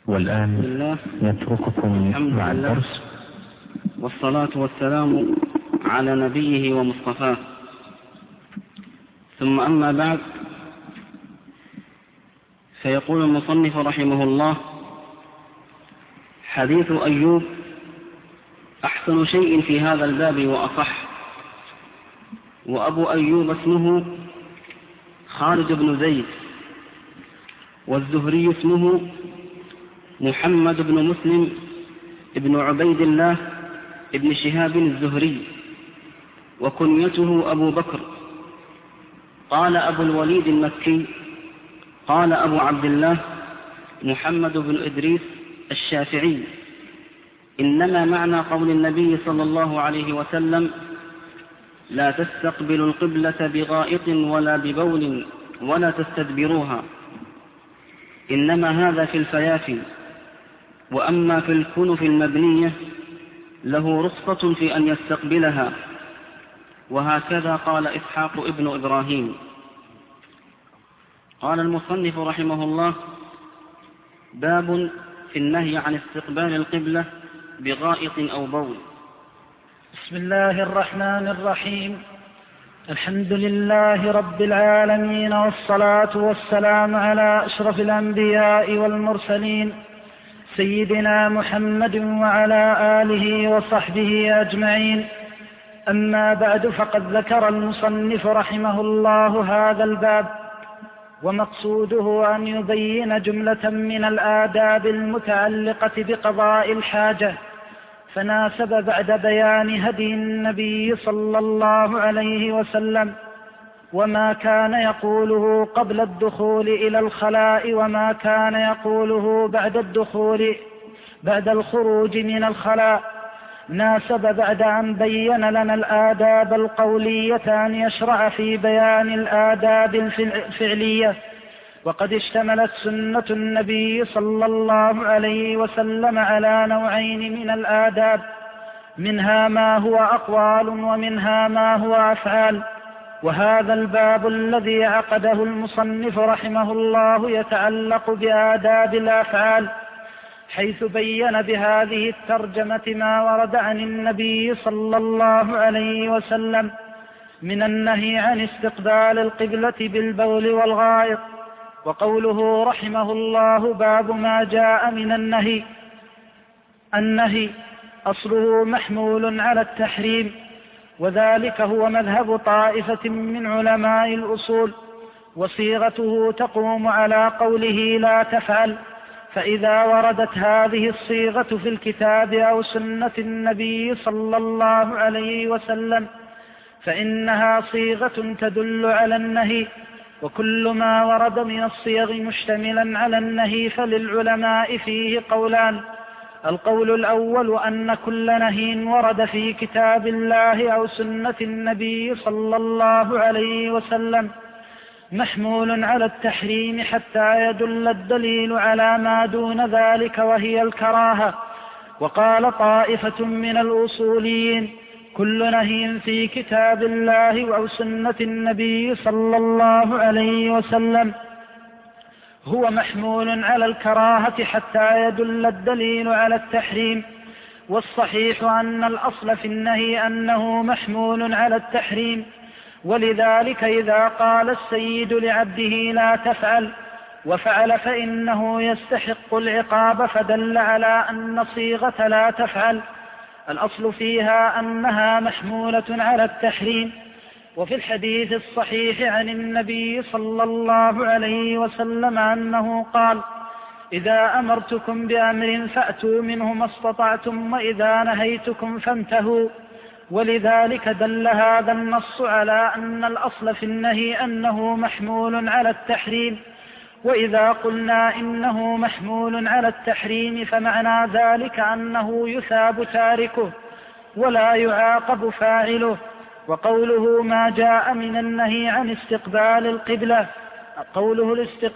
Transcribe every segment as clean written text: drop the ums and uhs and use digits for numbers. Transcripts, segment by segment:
والآن نترككم مع الدرس، والصلاة والسلام على نبيه ومصطفاه، ثم أما بعد، فيقول المصنف رحمه الله: حديث أيوب أحسن شيء في هذا الباب وأصح. وأبو أيوب اسمه خالد بن زيد، والزهري اسمه محمد بن مسلم ابن عبيد الله ابن شهاب الزهري، وكنيته أبو بكر. قال أبو الوليد المكي: قال أبو عبد الله محمد بن إدريس الشافعي: إنما معنى قول النبي صلى الله عليه وسلم: لا تستقبلوا القبلة بغائط ولا ببول ولا تستدبروها، إنما هذا في الفيافي، وأما في الكنف المبنية له رخصة في أن يستقبلها. وهكذا قال إسحاق ابن إبراهيم. قال المصنف رحمه الله: باب في النهي عن استقبال القبلة بغائط أو بول. بسم الله الرحمن الرحيم. الحمد لله رب العالمين، والصلاة والسلام على أشرف الأنبياء والمرسلين، سيدنا محمد وعلى آله وصحبه أجمعين. أما بعد، فقد ذكر المصنف رحمه الله هذا الباب، ومقصوده أن يبين جملة من الآداب المتعلقة بقضاء الحاجة، فناسب بعد بيان هدي النبي صلى الله عليه وسلم وما كان يقوله قبل الدخول إلى الخلاء وما كان يقوله بعد الخروج من الخلاء، ناسب بعد أن بين لنا الآداب القولية أن يشرع في بيان الآداب الفعلية. وقد اشتملت سنة النبي صلى الله عليه وسلم على نوعين من الآداب، منها ما هو أقوال ومنها ما هو أفعال. وهذا الباب الذي عقده المصنف رحمه الله يتعلق بآداب الأفعال، حيث بين بهذه الترجمة ما ورد عن النبي صلى الله عليه وسلم من النهي عن استقبال القبلة بالبول والغائط. وقوله رحمه الله: باب ما جاء من النهي أصله محمول على التحريم، وذلك هو مذهب طائفة من علماء الأصول، وصيغته تقوم على قوله لا تفعل. فإذا وردت هذه الصيغة في الكتاب أو سنة النبي صلى الله عليه وسلم فإنها صيغة تدل على النهي، وكل ما ورد من الصيغ مشتملا على النهي فللعلماء فيه قولان: القول الأول أن كل نهي ورد في كتاب الله أو سنة النبي صلى الله عليه وسلم محمول على التحريم حتى يدل الدليل على ما دون ذلك، وهي الكراهة. وقال طائفة من الأصوليين: كل نهي في كتاب الله أو سنة النبي صلى الله عليه وسلم هو محمول على الكراهة حتى يدل الدليل على التحريم. والصحيح أن الأصل في النهي أنه محمول على التحريم، ولذلك إذا قال السيد لعبده لا تفعل وفعل فإنه يستحق العقاب، فدل على أن صيغة لا تفعل الأصل فيها أنها محمولة على التحريم. وفي الحديث الصحيح عن النبي صلى الله عليه وسلم أنه قال: إذا أمرتكم بأمر فأتوا منه ما استطعتم، وإذا نهيتكم فانتهوا. ولذلك دل هذا النص على أن الأصل في النهي أنه محمول على التحريم. وإذا قلنا إنه محمول على التحريم فمعنى ذلك أنه يثاب تاركه ولا يعاقب فاعله. وقوله ما جاء من النهي عن استقبال القبلة، قوله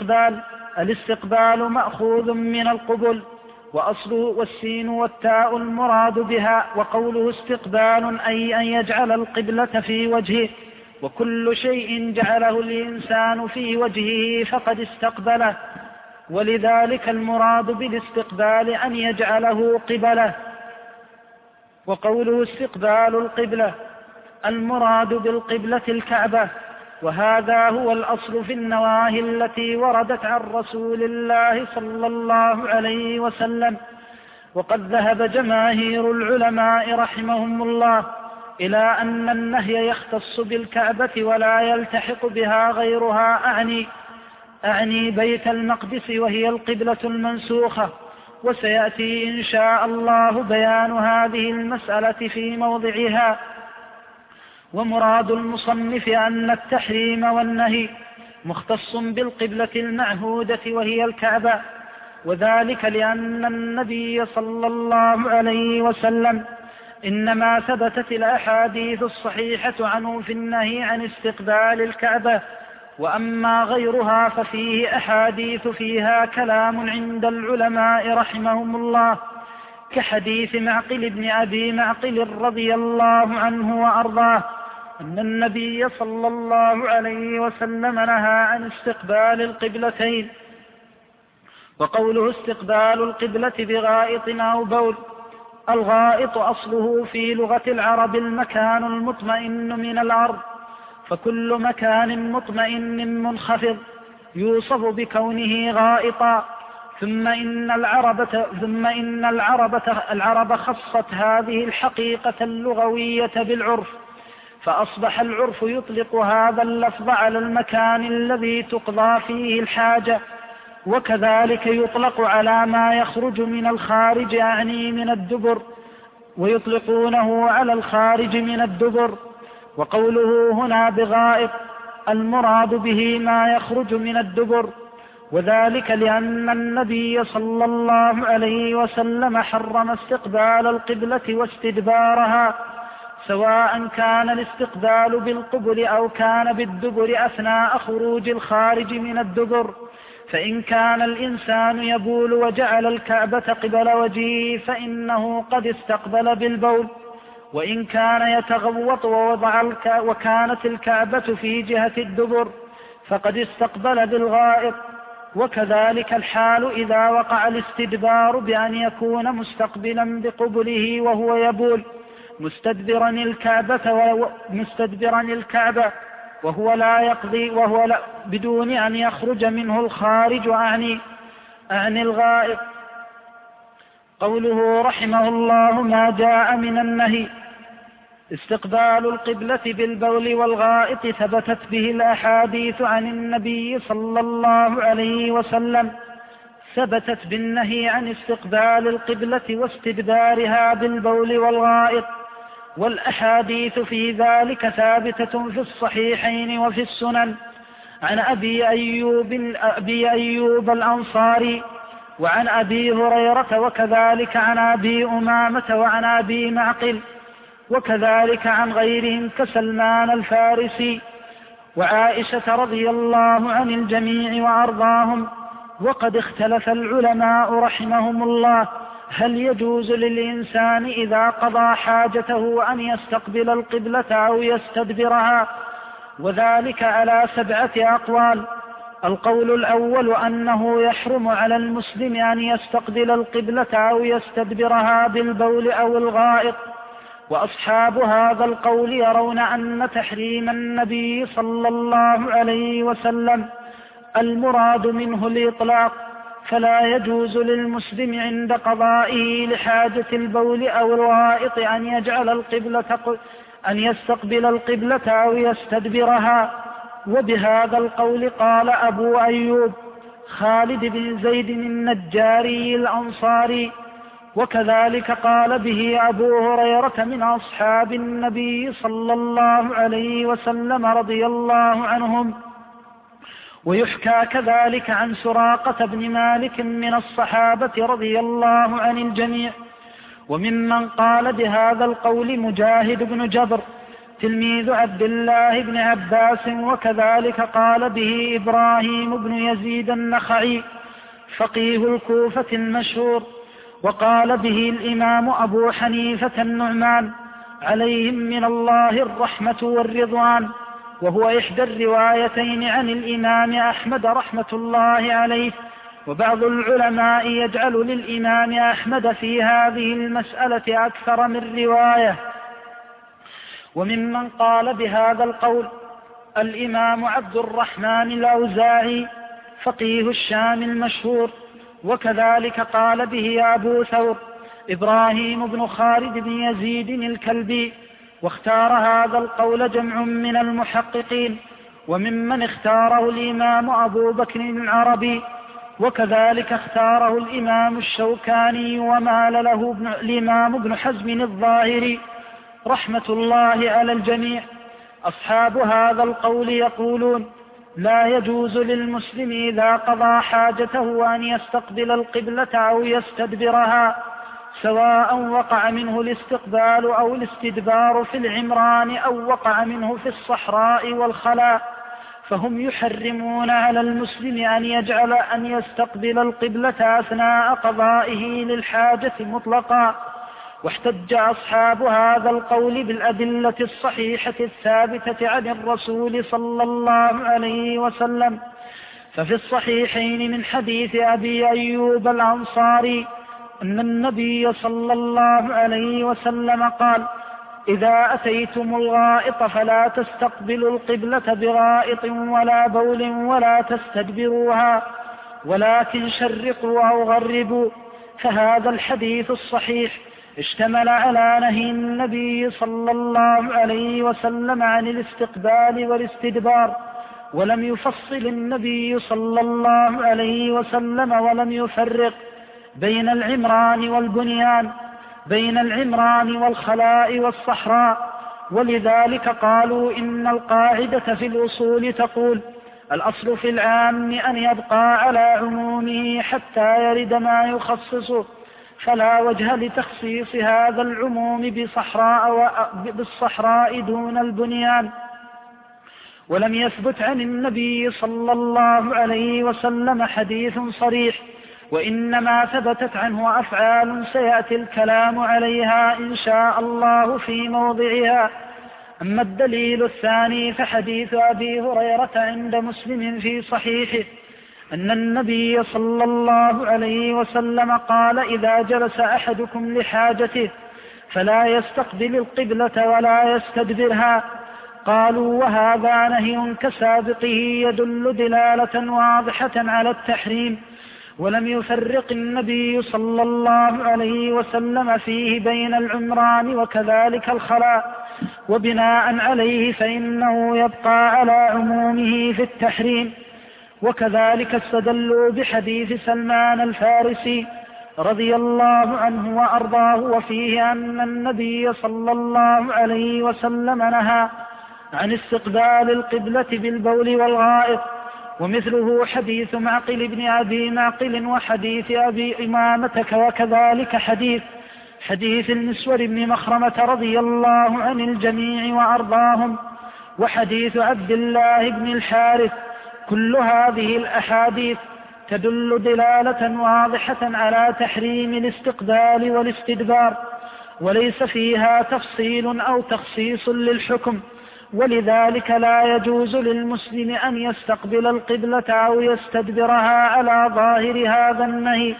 الاستقبال مأخوذ من القبل، وأصله والسين والتاء المراد بها. وقوله استقبال أي أن يجعل القبلة في وجهه، وكل شيء جعله الإنسان في وجهه فقد استقبله. ولذلك المراد بالاستقبال أن يجعله قبله. وقوله استقبال القبلة المراد بالقبلة الكعبة، وهذا هو الأصل في النواهي التي وردت عن رسول الله صلى الله عليه وسلم. وقد ذهب جماهير العلماء رحمهم الله إلى أن النهي يختص بالكعبة ولا يلتحق بها غيرها، أعني بيت المقدس وهي القبلة المنسوخة، وسيأتي إن شاء الله بيان هذه المسألة في موضعها. ومراد المصنف أن التحريم والنهي مختص بالقبلة المعهودة وهي الكعبة، وذلك لأن النبي صلى الله عليه وسلم إنما ثبتت الأحاديث الصحيحة عنه في النهي عن استقبال الكعبة، وأما غيرها ففيه أحاديث فيها كلام عند العلماء رحمهم الله، كحديث معقل بن أبي معقل رضي الله عنه وأرضاه أن النبي صلى الله عليه وسلم نهى عن استقبال القبلتين. وقوله استقبال القبلة بغائط أو بول، الغائط أصله في لغة العرب المكان المطمئن من الأرض، فكل مكان مطمئن منخفض يوصف بكونه غائطا. ثم إن العرب خصت هذه الحقيقة اللغوية بالعرف، فأصبح العرف يطلق هذا اللفظ على المكان الذي تقضى فيه الحاجة، وكذلك يطلق على ما يخرج من الخارج أعني من الدبر، ويطلقونه على الخارج من الدبر. وقوله هنا بغائط المراد به ما يخرج من الدبر، وذلك لأن النبي صلى الله عليه وسلم حرم استقبال القبلة واستدبارها، سواء كان الاستقبال بالقبل أو كان بالدبر أثناء خروج الخارج من الدبر. فإن كان الإنسان يبول وجعل الكعبة قبل وجهه فإنه قد استقبل بالبول، وإن كان يتغوط وكانت الكعبة في جهة الدبر فقد استقبل بالغائط. وكذلك الحال إذا وقع الاستدبار بأن يكون مستقبلا بقبله وهو يبول مستدبرا الكعبة وهو لا يقضي بدون أن يخرج منه الخارج أعني الغائط. قوله رحمه الله ما جاء من النهي استقبال القبلة بالبول والغائط ثبتت به الأحاديث عن النبي صلى الله عليه وسلم، ثبتت بالنهي عن استقبال القبلة واستدبارها بالبول والغائط، والأحاديث في ذلك ثابتة في الصحيحين وفي السنن عن أبي أيوب الأنصاري وعن أبي هريرة، وكذلك عن أبي أمامة وعن أبي معقل، وكذلك عن غيرهم كسلمان الفارسي وعائشة رضي الله عن الجميع وأرضاهم. وقد اختلف العلماء رحمهم الله هل يجوز للإنسان إذا قضى حاجته أن يستقبل القبلة أو يستدبرها، وذلك على 7 أقوال. القول الأول أنه يحرم على المسلم أن يستقبل القبلة أو يستدبرها بالبول أو الغائط، وأصحاب هذا القول يرون أن تحريم النبي صلى الله عليه وسلم المراد منه الإطلاق، فلا يجوز للمسلم عند قضائه لحاجة البول أو الغائط أن يستقبل القبلة أو يستدبرها. وبهذا القول قال أبو أيوب خالد بن زيد النجاري الأنصاري، وكذلك قال به أبو هريرة من أصحاب النبي صلى الله عليه وسلم رضي الله عنهم. ويحكى كذلك عن سراقة بن مالك من الصحابة رضي الله عن الجميع. وممن قال بهذا القول مجاهد بن جبر تلميذ عبد الله بن عباس، وكذلك قال به إبراهيم بن يزيد النخعي فقيه الكوفة المشهور، وقال به الإمام أبو حنيفة النعمان عليهم من الله الرحمة والرضوان، وهو إحدى الروايتين عن الإمام أحمد رحمة الله عليه وبعض العلماء يجعل للإمام أحمد في هذه المسألة أكثر من رواية. وممن قال بهذا القول الإمام عبد الرحمن الأوزاعي فقيه الشام المشهور، وكذلك قال به أبو ثور إبراهيم بن خالد بن يزيد الكلبي، واختار هذا القول جمع من المحققين، وممن اختاره الإمام أبو بكر العربي، وكذلك اختاره الإمام الشوكاني، ومال له الإمام ابن حزم الظاهري رحمة الله على الجميع. أصحاب هذا القول يقولون لا يجوز للمسلم إذا قضى حاجته أن يستقبل القبلة أو يستدبرها، سواء وقع منه الاستقبال أو الاستدبار في العمران أو وقع منه في الصحراء والخلاء، فهم يحرمون على المسلم أن يستقبل القبلة أثناء قضائه للحاجة مطلقا. واحتج أصحاب هذا القول بالأدلة الصحيحة الثابتة عن الرسول صلى الله عليه وسلم، ففي الصحيحين من حديث أبي أيوب الأنصاري أن النبي صلى الله عليه وسلم قال: إذا أتيتم الغائط فلا تستقبلوا القبلة بغائط ولا بول ولا تستدبروها، ولكن شرقوا أو غربوا. فهذا الحديث الصحيح اشتمل على نهي النبي صلى الله عليه وسلم عن الاستقبال والاستدبار، ولم يفصل النبي صلى الله عليه وسلم ولم يفرق بين العمران والبنيان، بين العمران والخلاء والصحراء. ولذلك قالوا إن القاعدة في الأصول تقول: الأصل في العام أن يبقى على عمومه حتى يرد ما يخصصه، فلا وجه لتخصيص هذا العموم بالصحراء دون البنيان. ولم يثبت عن النبي صلى الله عليه وسلم حديث صريح، وإنما ثبتت عنه أفعال سيأتي الكلام عليها إن شاء الله في موضعها. أما الدليل الثاني فحديث أبي هريرة عند مسلم في صحيحه أن النبي صلى الله عليه وسلم قال: إذا جلس أحدكم لحاجته فلا يستقبل القبلة ولا يستدبرها. قالوا: وهذا نهي كسابقه يدل دلالة واضحة على التحريم، ولم يفرق النبي صلى الله عليه وسلم فيه بين العمران وكذلك الخلاء، وبناء عليه فإنه يبقى على عمومه في التحريم. وكذلك استدلوا بحديث سلمان الفارسي رضي الله عنه وأرضاه، وفيه أن النبي صلى الله عليه وسلم نهى عن استقبال القبلة بالبول والغائط. ومثله حديث معقل بن أبي معقل وحديث أبي إمامة، وكذلك حديث المسور بن مخرمة رضي الله عن الجميع وأرضاهم، وحديث عبد الله بن الحارث. كل هذه الأحاديث تدل دلالة واضحة على تحريم الاستقبال والاستدبار، وليس فيها تفصيل أو تخصيص للحكم، ولذلك لا يجوز للمسلم أن يستقبل القبلة أو يستدبرها على ظاهر هذا النهي.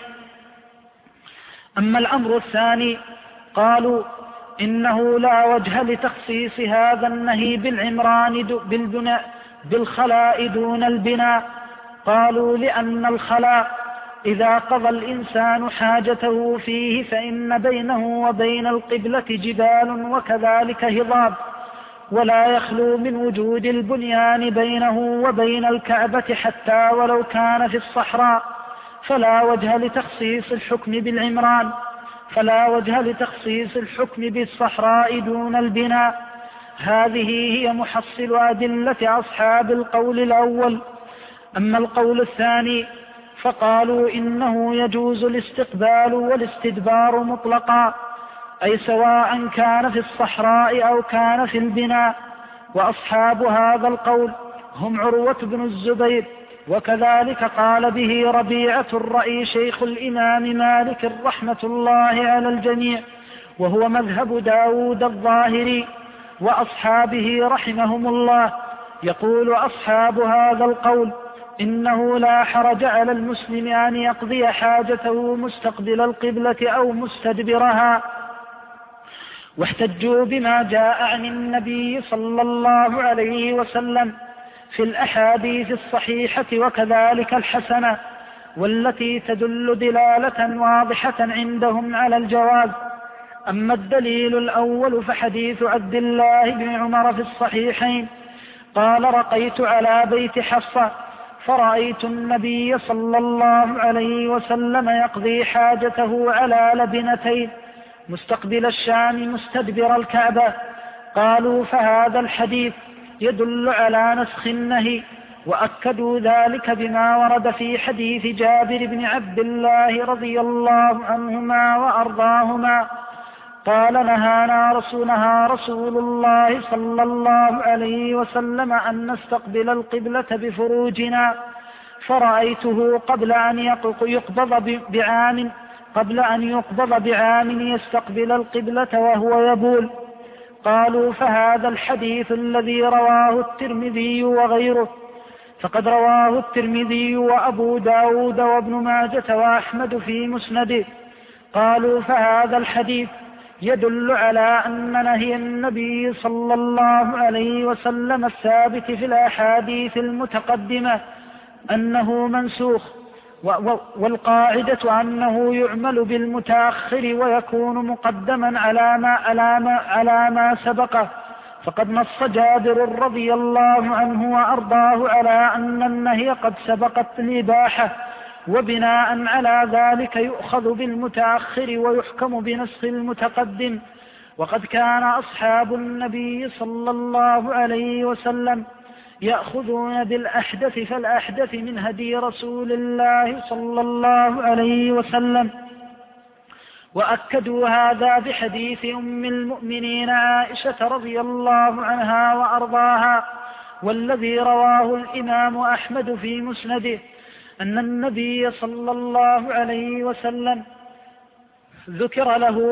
أما الأمر الثاني قالوا إنه لا وجه لتخصيص هذا النهي بالعمران بالخلاء دون البناء. قالوا لأن الخلاء إذا قضى الإنسان حاجته فيه فإن بينه وبين القبلة جبال وكذلك هضاب، ولا يخلو من وجود البنيان بينه وبين الكعبة حتى ولو كان في الصحراء، فلا وجه لتخصيص الحكم بالصحراء دون البناء. هذه هي محصل أدلة أصحاب القول الأول. أما القول الثاني فقالوا إنه يجوز الاستقبال والاستدبار مطلقا، أي سواء كان في الصحراء أو كان في البناء. وأصحاب هذا القول هم عروة بن الزبير، وكذلك قال به ربيعة الرأي شيخ الإمام مالك رحمة الله على الجميع، وهو مذهب داود الظاهري وأصحابه رحمهم الله. يقول أصحاب هذا القول: إنه لا حرج على المسلم أن يقضي حاجته مستقبل القبلة أو مستدبرها. واحتجوا بما جاء عن النبي صلى الله عليه وسلم في الأحاديث الصحيحة وكذلك الحسنة، والتي تدل دلالة واضحة عندهم على الجواز. أما الدليل الأول فحديث عبد الله بن عمر في الصحيحين قال: رقيت على بيت حفصة فرأيت النبي صلى الله عليه وسلم يقضي حاجته على لبنتين مستقبل الشام مستدبر الكعبة. قالوا: فهذا الحديث يدل على نسخ النهي، وأكدوا ذلك بما ورد في حديث جابر بن عبد الله رضي الله عنهما وأرضاهما قال: نهى رسول الله صلى الله عليه وسلم أن نستقبل القبلة بفروجنا، فرأيته قبل أن يقبض بعام يستقبل القبلة وهو يبول. قالوا: فهذا الحديث الذي رواه الترمذي وغيره، فقد رواه الترمذي وأبو داود وابن ماجة وأحمد في مسنده. قالوا: فهذا الحديث يدل على أن نهي النبي صلى الله عليه وسلم الثابت في الأحاديث المتقدمة أنه منسوخ، والقاعدة أنه يعمل بالمتأخر ويكون مقدما على ما سبقه. فقد نص جابر رضي الله عنه وأرضاه على أن النهي قد سبقت الإباحة، وبناء على ذلك يؤخذ بالمتأخر ويحكم بنسخ المتقدم. وقد كان أصحاب النبي صلى الله عليه وسلم يأخذون بالأحدث فالأحدث من هدي رسول الله صلى الله عليه وسلم، وأكدوا هذا بحديث أم المؤمنين عائشة رضي الله عنها وأرضاها، والذي رواه الإمام أحمد في مسنده، أن النبي صلى الله عليه وسلم ذكر له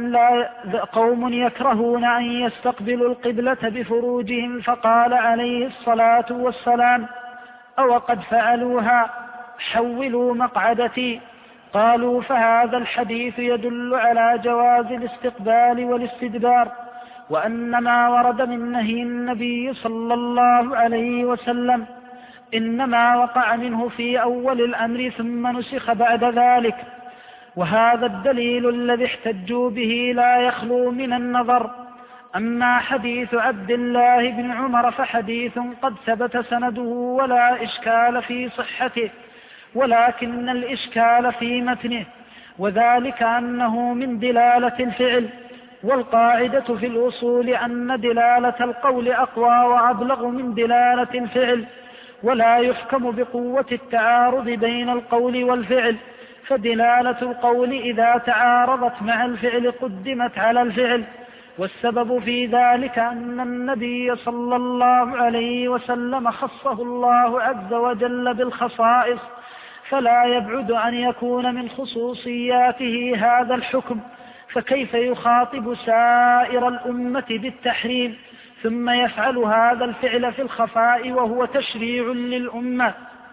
قوم يكرهون أن يستقبلوا القبلة بفروجهم، فقال عليه الصلاة والسلام: أو قد فعلوها حولوا مقعدتي. قالوا: فهذا الحديث يدل على جواز الاستقبال والاستدبار، وأن ما ورد من نهي النبي صلى الله عليه وسلم إنما وقع منه في أول الأمر ثم نسخ بعد ذلك. وهذا الدليل الذي احتجوا به لا يخلو من النظر. أما حديث عبد الله بن عمر فحديث قد ثبت سنده ولا إشكال في صحته، ولكن الإشكال في متنه، وذلك أنه من دلالة الفعل، والقاعدة في الأصول أن دلالة القول أقوى وأبلغ من دلالة الفعل، ولا يحكم بقوة التعارض بين القول والفعل، فدلالة القول إذا تعارضت مع الفعل قدمت على الفعل. والسبب في ذلك أن النبي صلى الله عليه وسلم خصه الله عز وجل بالخصائص، فلا يبعد أن يكون من خصوصياته هذا الحكم، فكيف يخاطب سائر الأمة بالتحريم ثم يفعل هذا الفعل في الخفاء وهو تشريع للأمة؟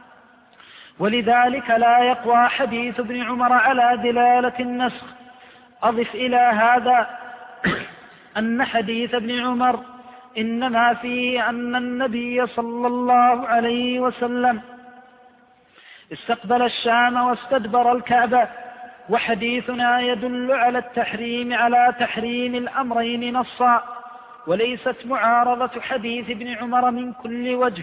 ولذلك لا يقوى حديث ابن عمر على دلالة النسخ. أضف إلى هذا أن حديث ابن عمر إنما فيه أن النبي صلى الله عليه وسلم استقبل الشام واستدبر الكعبة، وحديثنا يدل على التحريم على تحريم الأمرين نصا، وليست معارضة حديث ابن عمر من كل وجه.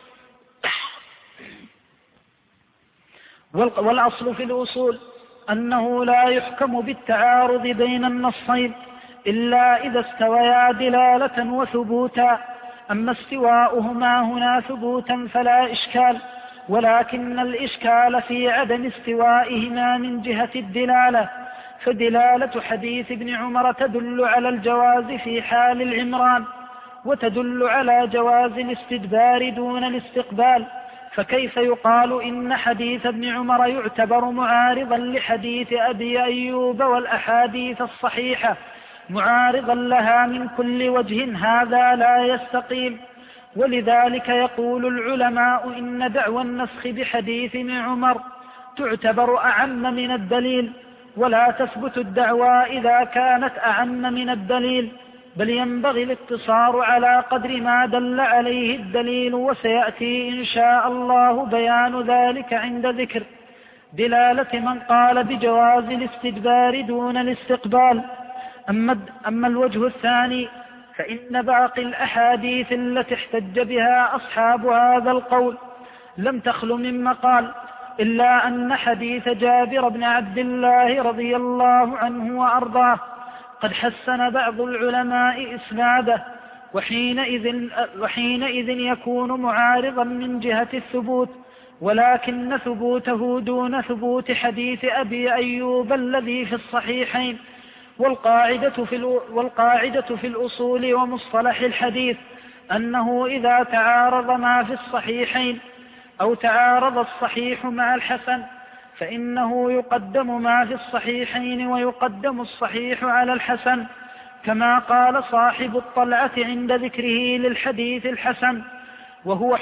والأصل في الأصول أنه لا يحكم بالتعارض بين النصين إلا إذا استويا دلالة وثبوتا. أما استواؤهما هنا ثبوتا فلا إشكال، ولكن الإشكال في عدم استوائهما من جهة الدلالة، فدلالة حديث ابن عمر تدل على الجواز في حال العمران، وتدل على جواز الاستدبار دون الاستقبال، فكيف يقال إن حديث ابن عمر يعتبر معارضا لحديث أبي أيوب والأحاديث الصحيحة معارضا لها من كل وجه؟ هذا لا يستقيم. ولذلك يقول العلماء إن دعوى النسخ بحديث ابن عمر تعتبر أعم من الدليل، ولا تثبت الدعوى إذا كانت أعم من الدليل، بل ينبغي الاقتصار على قدر ما دل عليه الدليل، وسيأتي إن شاء الله بيان ذلك عند ذكر دلالة من قال بجواز الاستدبار دون الاستقبال. أما الوجه الثاني فإن باقي الأحاديث التي احتج بها أصحاب هذا القول لم تخل من مقال، إلا أن حديث جابر بن عبد الله رضي الله عنه وأرضاه قد حسن بعض العلماء إسناده، وحينئذ يكون معارضا من جهة الثبوت، ولكن ثبوته دون ثبوت حديث أبي أيوب الذي في الصحيحين. والقاعدة في الأصول ومصطلح الحديث أنه إذا تعارض ما في الصحيحين أو تعارض الصحيح مع الحسن فإنه يقدم ما في الصحيحين ويقدم الصحيح على الحسن، كما قال صاحب الطلعة عند ذكره للحديث الحسن: وهو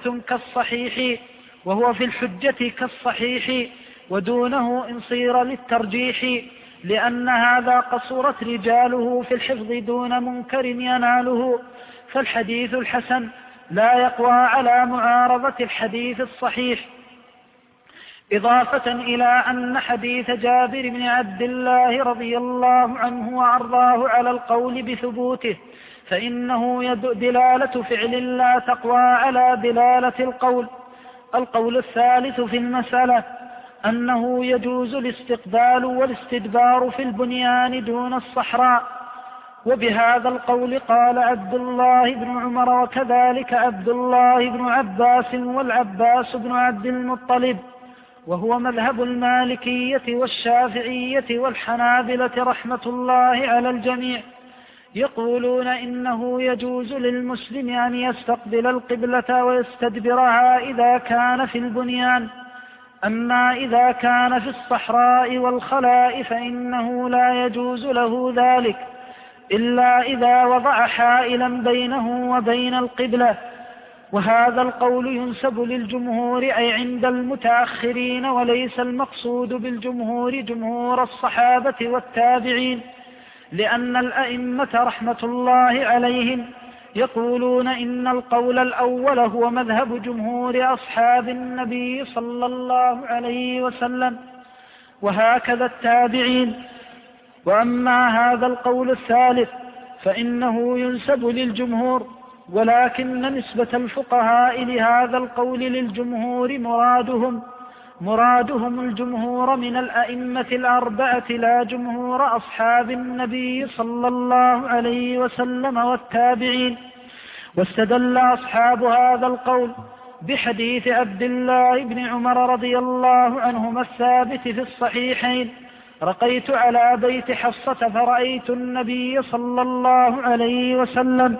في الحجة كالصحيح ودونه إن صير للترجيح، لأن هذا قصرت رجاله في الحفظ دون منكر يناله، فالحديث الحسن لا يقوى على معارضة الحديث الصحيح. إضافة إلى أن حديث جابر بن عبد الله رضي الله عنه وأرضاه على القول بثبوته فإنه دلالة فعل لا تقوى على دلالة القول. القول الثالث في المسألة أنه يجوز الاستقبال والاستدبار في البنيان دون الصحراء، وبهذا القول قال عبد الله بن عمر وكذلك عبد الله بن عباس والعباس بن عبد المطلب، وهو مذهب المالكية والشافعية والحنابلة رحمة الله على الجميع. يقولون إنه يجوز للمسلم أن يستقبل القبلة ويستدبرها إذا كان في البنيان، أما إذا كان في الصحراء والخلاء فإنه لا يجوز له ذلك إلا إذا وضع حائلا بينه وبين القبلة. وهذا القول ينسب للجمهور أي عند المتأخرين، وليس المقصود بالجمهور جمهور الصحابة والتابعين، لأن الأئمة رحمة الله عليهم يقولون إن القول الأول هو مذهب جمهور أصحاب النبي صلى الله عليه وسلم، وهكذا التابعين. وأما هذا القول الثالث فإنه ينسب للجمهور، ولكن نسبة الفقهاء لهذا القول للجمهور مرادهم الجمهور من الأئمة الأربعة لا جمهور أصحاب النبي صلى الله عليه وسلم والتابعين. واستدل أصحاب هذا القول بحديث عبد الله بن عمر رضي الله عنهما الثابت في الصحيحين: رقيت على بيت حفصة فرأيت النبي صلى الله عليه وسلم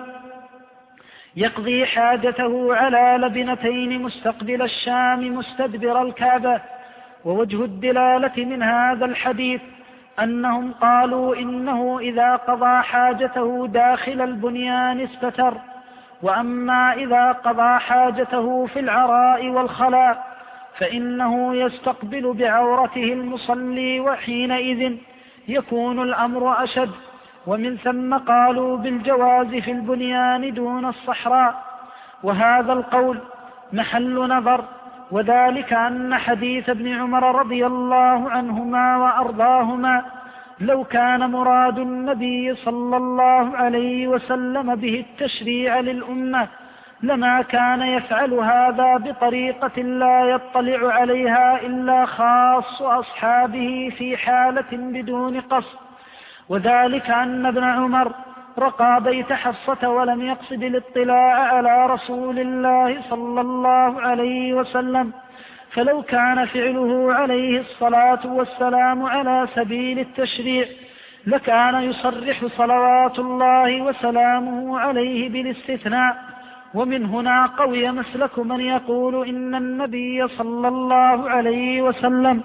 يقضي حاجته على لبنتين مستقبل الشام مستدبر الكعبة. ووجه الدلالة من هذا الحديث أنهم قالوا إنه إذا قضى حاجته داخل البنيان استتر، وأما إذا قضى حاجته في العراء والخلاء فإنه يستقبل بعورته المصلي، وحينئذ يكون الأمر أشد. ومن ثم قالوا بالجواز في البنيان دون الصحراء، وهذا القول محل نظر، وذلك أن حديث ابن عمر رضي الله عنهما وأرضاهما لو كان مراد النبي صلى الله عليه وسلم به التشريع للأمة لما كان يفعل هذا بطريقة لا يطلع عليها إلا خاص أصحابه في حالة بدون قصد، وذلك أن ابن عمر رقى بيت حفصة ولم يقصد الاطلاع على رسول الله صلى الله عليه وسلم، فلو كان فعله عليه الصلاة والسلام على سبيل التشريع لكان يصرح صلوات الله وسلامه عليه بالاستثناء. ومن هنا قوي مسلك من يقول إن النبي صلى الله عليه وسلم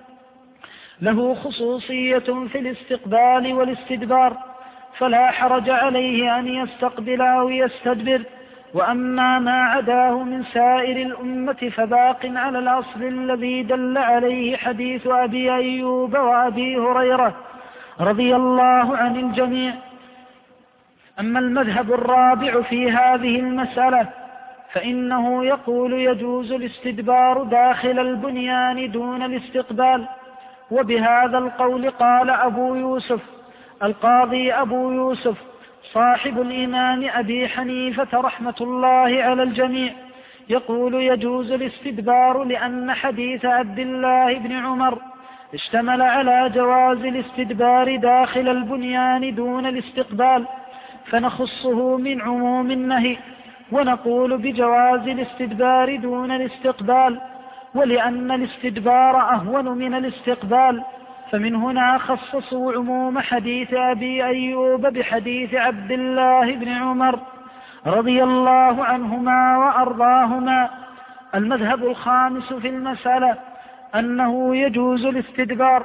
له خصوصية في الاستقبال والاستدبار، فلا حرج عليه أن يستقبل أو يستدبر، وأما ما عداه من سائر الأمة فباق على الأصل الذي دل عليه حديث أبي أيوب وأبي هريرة رضي الله عن الجميع. أما المذهب الرابع في هذه المسألة فإنه يقول يجوز الاستدبار داخل البنيان دون الاستقبال، وبهذا القول قال أبو يوسف القاضي أبو يوسف صاحب الإمام أبي حنيفة رحمة الله على الجميع، يقول يجوز الاستدبار لأن حديث عبد الله بن عمر اشتمل على جواز الاستدبار داخل البنيان دون الاستقبال، فنخصه من عموم النهي ونقول بجواز الاستدبار دون الاستقبال، ولأن الاستدبار أهون من الاستقبال فمن هنا خصصوا عموم حديث أبي أيوب بحديث عبد الله بن عمر رضي الله عنهما وأرضاهما. المذهب الخامس في المسألة أنه يجوز الاستدبار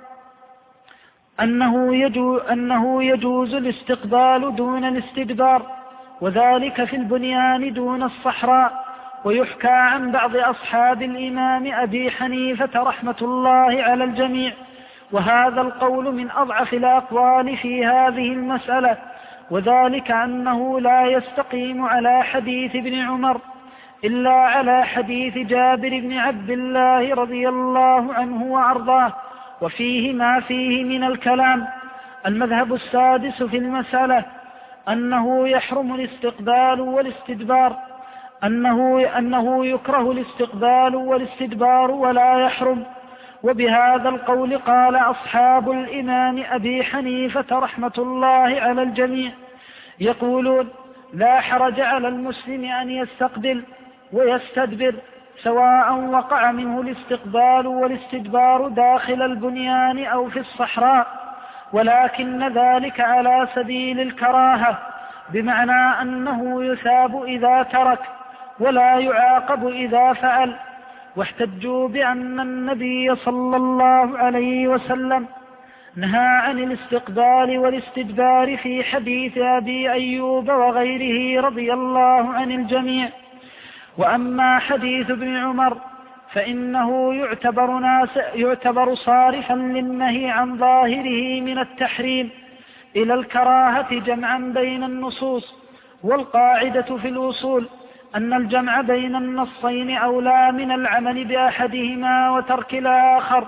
أنه يجوز الاستقبال دون الاستدبار، وذلك في البنيان دون الصحراء. ويحكى عن بعض أصحاب الإمام أبي حنيفة رحمة الله على الجميع، وهذا القول من أضعف الأقوال في هذه المسألة، وذلك أنه لا يستقيم على حديث ابن عمر إلا على حديث جابر بن عبد الله رضي الله عنه وأرضاه، وفيه ما فيه من الكلام. المذهب السادس في المسألة أنه يحرم الاستقبال والاستدبار، أنه يكره الاستقبال والاستدبار ولا يحرم، وبهذا القول قال أصحاب الإمام أبي حنيفة رحمة الله على الجميع، يقولون لا حرج على المسلم أن يستقبل ويستدبر سواء وقع منه الاستقبال والاستدبار داخل البنيان أو في الصحراء، ولكن ذلك على سبيل الكراهة، بمعنى أنه يثاب إذا ترك ولا يعاقب إذا فعل. واحتجوا بأن النبي صلى الله عليه وسلم نهى عن الاستقبال والاستدبار في حديث أبي أيوب وغيره رضي الله عن الجميع. وأما حديث ابن عمر فإنه يعتبر صارفا للنهي عن ظاهره من التحريم إلى الكراهة جمعا بين النصوص، والقاعدة في الأصول أن الجمع بين النصين أولى من العمل بأحدهما وترك الآخر.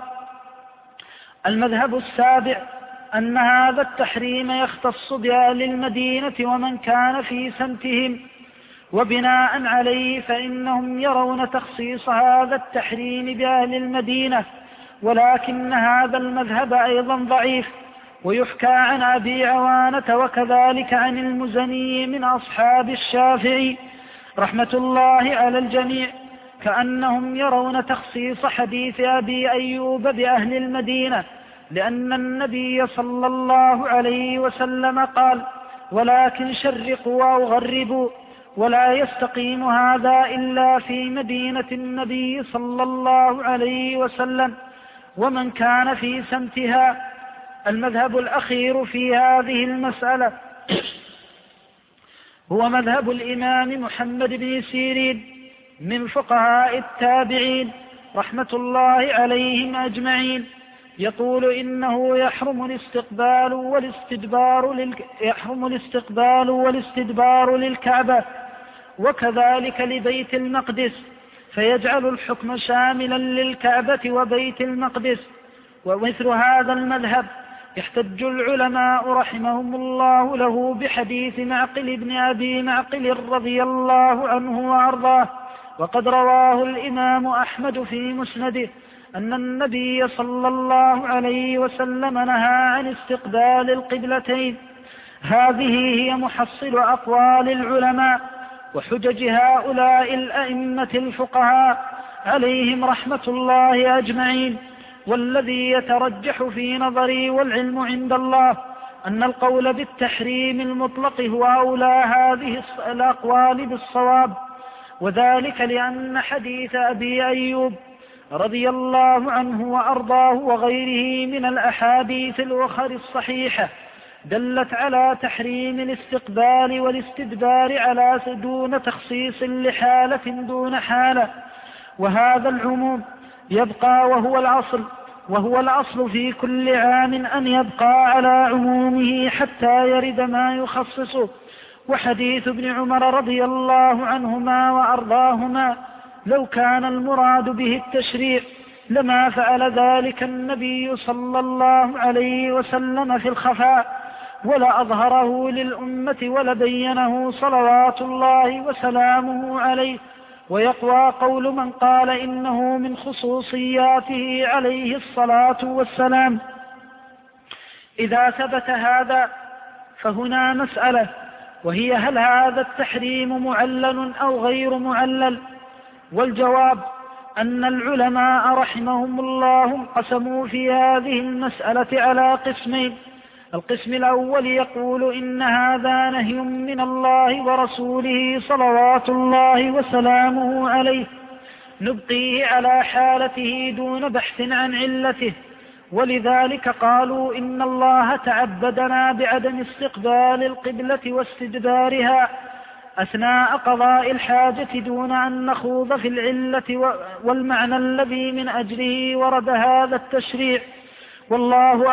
المذهب السابع أن هذا التحريم يختص بأهل المدينة ومن كان في سمتهم، وبناء عليه فإنهم يرون تخصيص هذا التحريم بأهل المدينة، ولكن هذا المذهب أيضا ضعيف. ويحكى عن أبي عوانة وكذلك عن المزني من أصحاب الشافعي رحمة الله على الجميع كأنهم يرون تخصيص حديث أبي أيوب بأهل المدينة، لأن النبي صلى الله عليه وسلم قال ولكن شرقوا أو غربوا، ولا يستقيم هذا إلا في مدينة النبي صلى الله عليه وسلم ومن كان في سمتها. المذهب الأخير في هذه المسألة هو مذهب الإمام محمد بن سيرين من فقهاء التابعين رحمة الله عليهم أجمعين، يقول إنه يحرم الاستقبال والاستدبار للكعبة وكذلك لبيت المقدس، فيجعل الحكم شاملا للكعبة وبيت المقدس. ومثل هذا المذهب يحتج العلماء رحمهم الله له بحديث معقل بن أبي معقل رضي الله عنه وأرضاه، وقد رواه الإمام أحمد في مسنده أن النبي صلى الله عليه وسلم نهى عن استقبال القبلتين. هذه هي محصل أقوال العلماء وحجج هؤلاء الأئمة الفقهاء عليهم رحمة الله أجمعين. والذي يترجح في نظري والعلم عند الله أن القول بالتحريم المطلق هو أولى هذه الأقوال بالصواب، وذلك لأن حديث أبي أيوب رضي الله عنه وأرضاه وغيره من الأحاديث الأخر الصحيحة دلت على تحريم الاستقبال والاستدبار على دون تخصيص لحالة دون حالة، وهذا العموم يبقى وهو الأصل في كل عام أن يبقى على عمومه حتى يرد ما يخصصه. وحديث ابن عمر رضي الله عنهما وأرضاهما لو كان المراد به التشريع لما فعل ذلك النبي صلى الله عليه وسلم في الخفاء ولا أظهره للأمة ولبينه صلوات الله وسلامه عليه. ويقوى قول من قال إنه من خصوصياته عليه الصلاة والسلام. إذا ثبت هذا فهنا مسألة، وهي هل هذا التحريم معلل أو غير معلل؟ والجواب أن العلماء رحمهم الله انقسموا في هذه المسألة على قسمين. القسم الأول يقول إن هذا نهي من الله ورسوله صلوات الله وسلامه عليه نبقيه على حالته دون بحث عن علته، ولذلك قالوا إن الله تعبدنا بعدم استقبال القبلة واستدبارها أثناء قضاء الحاجة دون أن نخوض في العلة والمعنى الذي من أجله ورد هذا التشريع، والله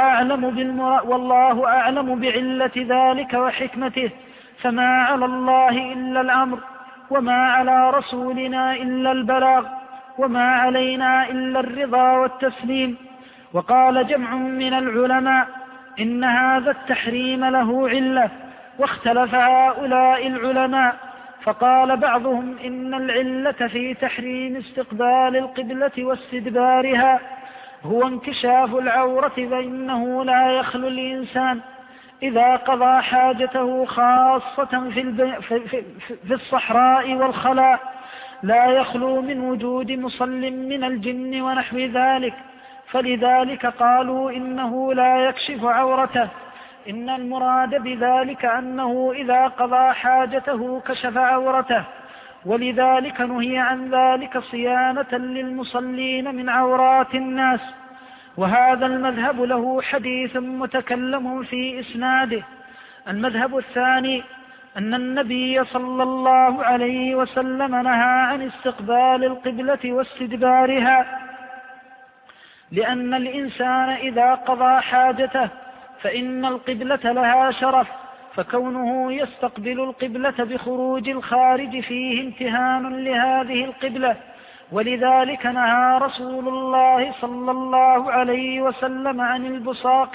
أعلم بعلة ذلك وحكمته، فما على الله إلا الأمر، وما على رسولنا إلا البلاغ، وما علينا إلا الرضا والتسليم. وقال جمع من العلماء إن هذا التحريم له علة، واختلف هؤلاء العلماء، فقال بعضهم إن العلة في تحريم استقبال القبلة واستدبارها هو انكشاف العورة، فإنه لا يخلو الإنسان إذا قضى حاجته خاصة في الصحراء والخلاء لا يخلو من وجود مصل من الجن ونحو ذلك، فلذلك قالوا إنه لا يكشف عورته. إن المراد بذلك أنه إذا قضى حاجته كشف عورته، ولذلك نهي عن ذلك صيانة للمصلين من عورات الناس. وهذا المذهب له حديث متكلم في إسناده. المذهب الثاني أن النبي صلى الله عليه وسلم نهى عن استقبال القبلة واستدبارها، لأن الإنسان إذا قضى حاجته فإن القبلة لها شرف، فكونه يستقبل القبلة بخروج الخارج فيه امتهان لهذه القبلة، ولذلك نهى رسول الله صلى الله عليه وسلم عن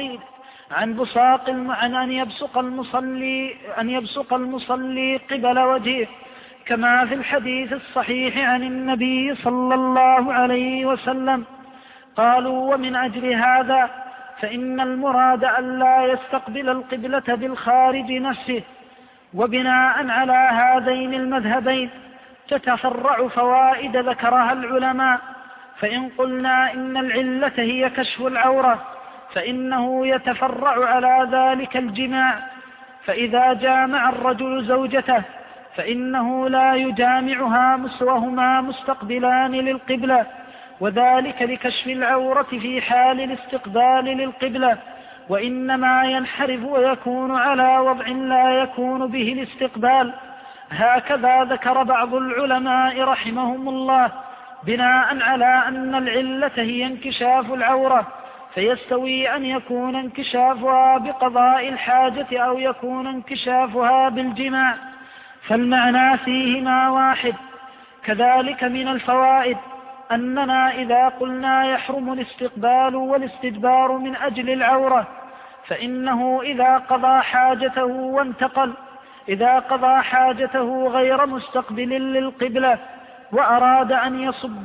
أن يبصق المصلي قبل وجهه، كما في الحديث الصحيح عن النبي صلى الله عليه وسلم. قالوا ومن أجل هذا فإن المراد أن لا يستقبل القبلة بالخارج نفسه. وبناء على هذين المذهبين تتفرع فوائد ذكرها العلماء. فإن قلنا إن العلة هي كشف العورة فإنه يتفرع على ذلك الجماع، فإذا جامع الرجل زوجته فإنه لا يجامعها وهما مستقبلان للقبلة، وذلك لكشف العورة في حال الاستقبال للقبلة، وإنما ينحرف ويكون على وضع لا يكون به الاستقبال. هكذا ذكر بعض العلماء رحمهم الله بناء على أن العلة هي انكشاف العورة، فيستوي أن يكون انكشافها بقضاء الحاجة أو يكون انكشافها بالجماع، فالمعنى فيهما واحد. كذلك من الفوائد أننا إذا قلنا يحرم الاستقبال والاستدبار من أجل العورة، فإنه إذا قضى حاجته وانتقل، إذا قضى حاجته غير مستقبل للقبلة وأراد أن يصب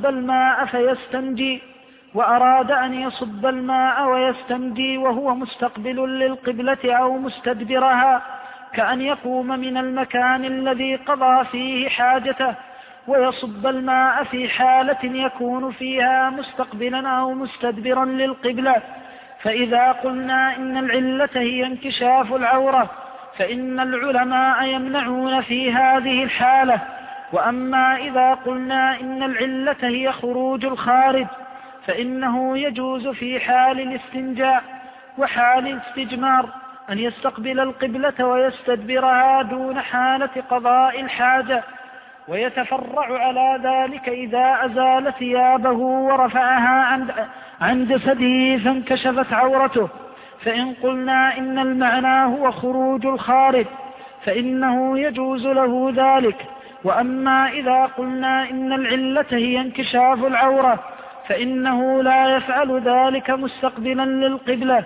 الماء ويستنجي وهو مستقبل للقبلة أو مستدبرها، كأن يقوم من المكان الذي قضى فيه حاجته ويصب الماء في حالة يكون فيها مستقبلا أو مستدبرا للقبلة. فإذا قلنا إن العلة هي انكشاف العورة فإن العلماء يمنعون في هذه الحالة. وأما إذا قلنا إن العلة هي خروج الخارج فإنه يجوز في حال الاستنجاء وحال الاستجمار أن يستقبل القبلة ويستدبرها دون حالة قضاء الحاجة، ويتفرع على ذلك إذا أزال ثيابه ورفعها عن جسده فانكشفت عورته. فإن قلنا إن المعنى هو خروج الخارج فإنه يجوز له ذلك. وأما إذا قلنا إن العلة هي انكشاف العورة فإنه لا يفعل ذلك مستقبلا للقبلة.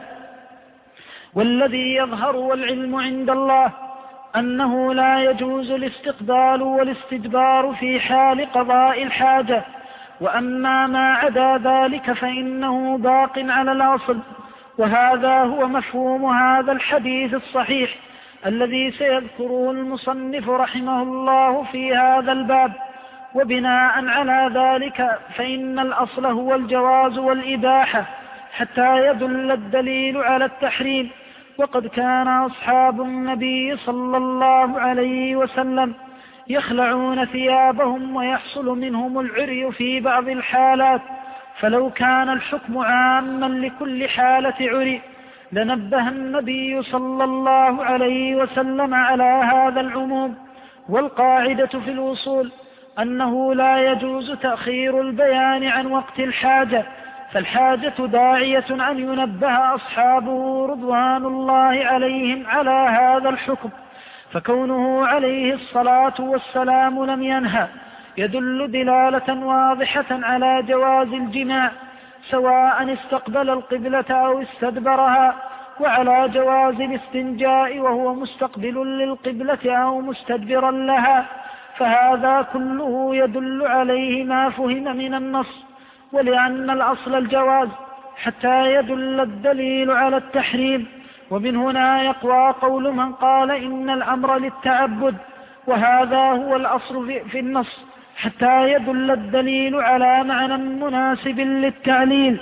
والذي يظهر والعلم عند الله أنه لا يجوز الاستقبال والاستدبار في حال قضاء الحاجة، وأما ما عدا ذلك فإنه باق على الأصل. وهذا هو مفهوم هذا الحديث الصحيح الذي سيذكره المصنف رحمه الله في هذا الباب. وبناء على ذلك فإن الأصل هو الجواز والإباحة حتى يدل الدليل على التحريم. وقد كان أصحاب النبي صلى الله عليه وسلم يخلعون ثيابهم ويحصل منهم العري في بعض الحالات، فلو كان الحكم عاما لكل حالة عري لنبه النبي صلى الله عليه وسلم على هذا العموم. والقاعدة في الوصول أنه لا يجوز تأخير البيان عن وقت الحاجة، فالحاجة داعية أن ينبه أصحابه رضوان الله عليهم على هذا الحكم. فكونه عليه الصلاة والسلام لم ينهى يدل دلالة واضحة على جواز الجماع سواء استقبل القبلة أو استدبرها، وعلى جواز الاستنجاء وهو مستقبل للقبلة أو مستدبرا لها. فهذا كله يدل عليه ما فهم من النص، ولأن الأصل الجواز حتى يدل الدليل على التحريم. ومن هنا يقوى قول من قال إن الأمر للتعبد، وهذا هو الأصل في النص حتى يدل الدليل على معنى مناسب للتعليل.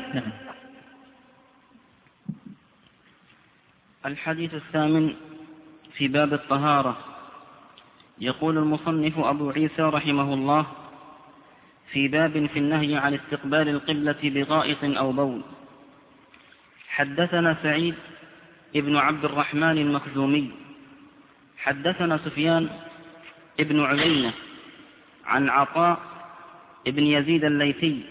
الحديث الثامن في باب الطهارة. يقول المصنف أبو عيسى رحمه الله: في باب في النهي عن استقبال القبلة بغائط أو بول. حدثنا سعيد ابن عبد الرحمن المخزومي حدثنا سفيان ابن عيينة عن عطاء ابن يزيد الليثي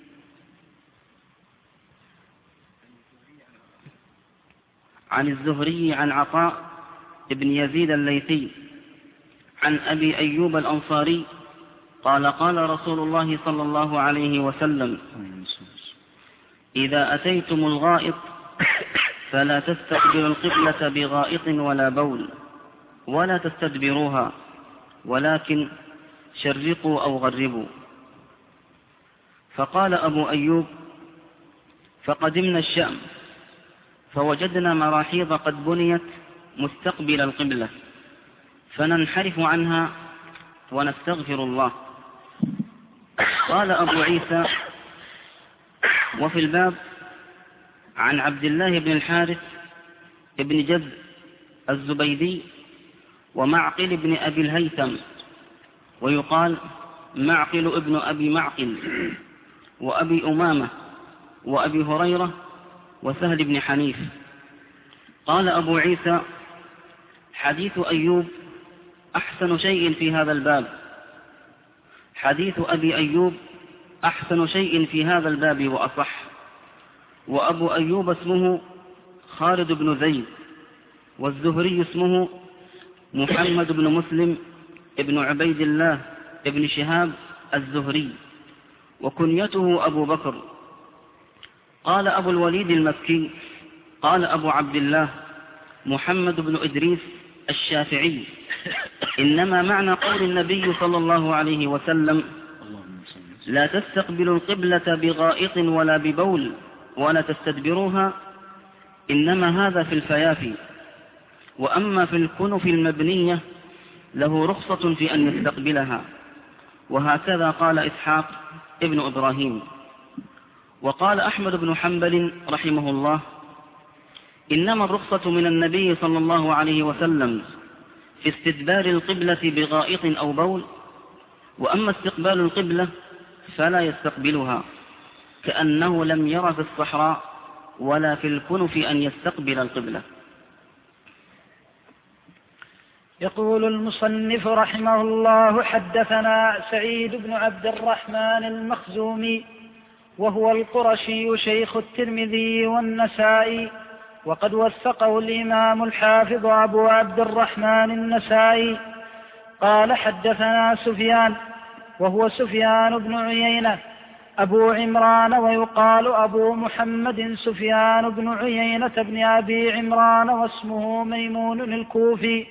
عن الزهري عن عطاء ابن يزيد الليثي عن أبي أيوب الأنصاري قال: قال رسول الله صلى الله عليه وسلم: إذا أتيتم الغائط فلا تستقبلوا القبلة بغائط ولا بول ولا تستدبروها، ولكن شرقوا أو غربوا. فقال أبو أيوب: فقدمنا الشام فوجدنا مراحيض قد بنيت مستقبل القبلة فننحرف عنها ونستغفر الله. قال أبو عيسى: وفي الباب عن عبد الله بن الحارث بن جد الزبيدي ومعقل بن أبي الهيثم، ويقال معقل ابن أبي معقل، وأبي أمامة، وأبي هريرة، وسهل بن حنيف. قال أبو عيسى: حديث أيوب أحسن شيء في هذا الباب. حديث أبي أيوب أحسن شيء في هذا الباب وأصح. وأبو أيوب اسمه خالد بن زيد، والزهري اسمه محمد بن مسلم ابن عبيد الله ابن شهاب الزهري، وكنيته أبو بكر. قال أبو الوليد المكي: قال أبو عبد الله محمد بن إدريس الشافعي: إنما معنى قول النبي صلى الله عليه وسلم: لا تستقبلوا القبلة بغائط ولا ببول ولا تستدبروها، إنما هذا في الفيافي، وأما في الكنف المبنية له رخصة في أن يستقبلها. وهكذا قال إسحاق ابن إبراهيم. وقال أحمد بن حنبل رحمه الله: إنما الرخصة من النبي صلى الله عليه وسلم في استدبار القبلة بغائط أو بول، وأما استقبال القبلة فلا يستقبلها، كأنه لم ير في الصحراء ولا في الكنف أن يستقبل القبلة. يقول المصنف رحمه الله: حدثنا سعيد بن عبد الرحمن المخزومي، وهو القرشي شيخ الترمذي والنسائي، وقد وثقه الإمام الحافظ أبو عبد الرحمن النسائي. قال: حدثنا سفيان، وهو سفيان بن عيينة أبو عمران، ويقال أبو محمد سفيان بن عيينة بن أبي عمران، واسمه ميمون الكوفي.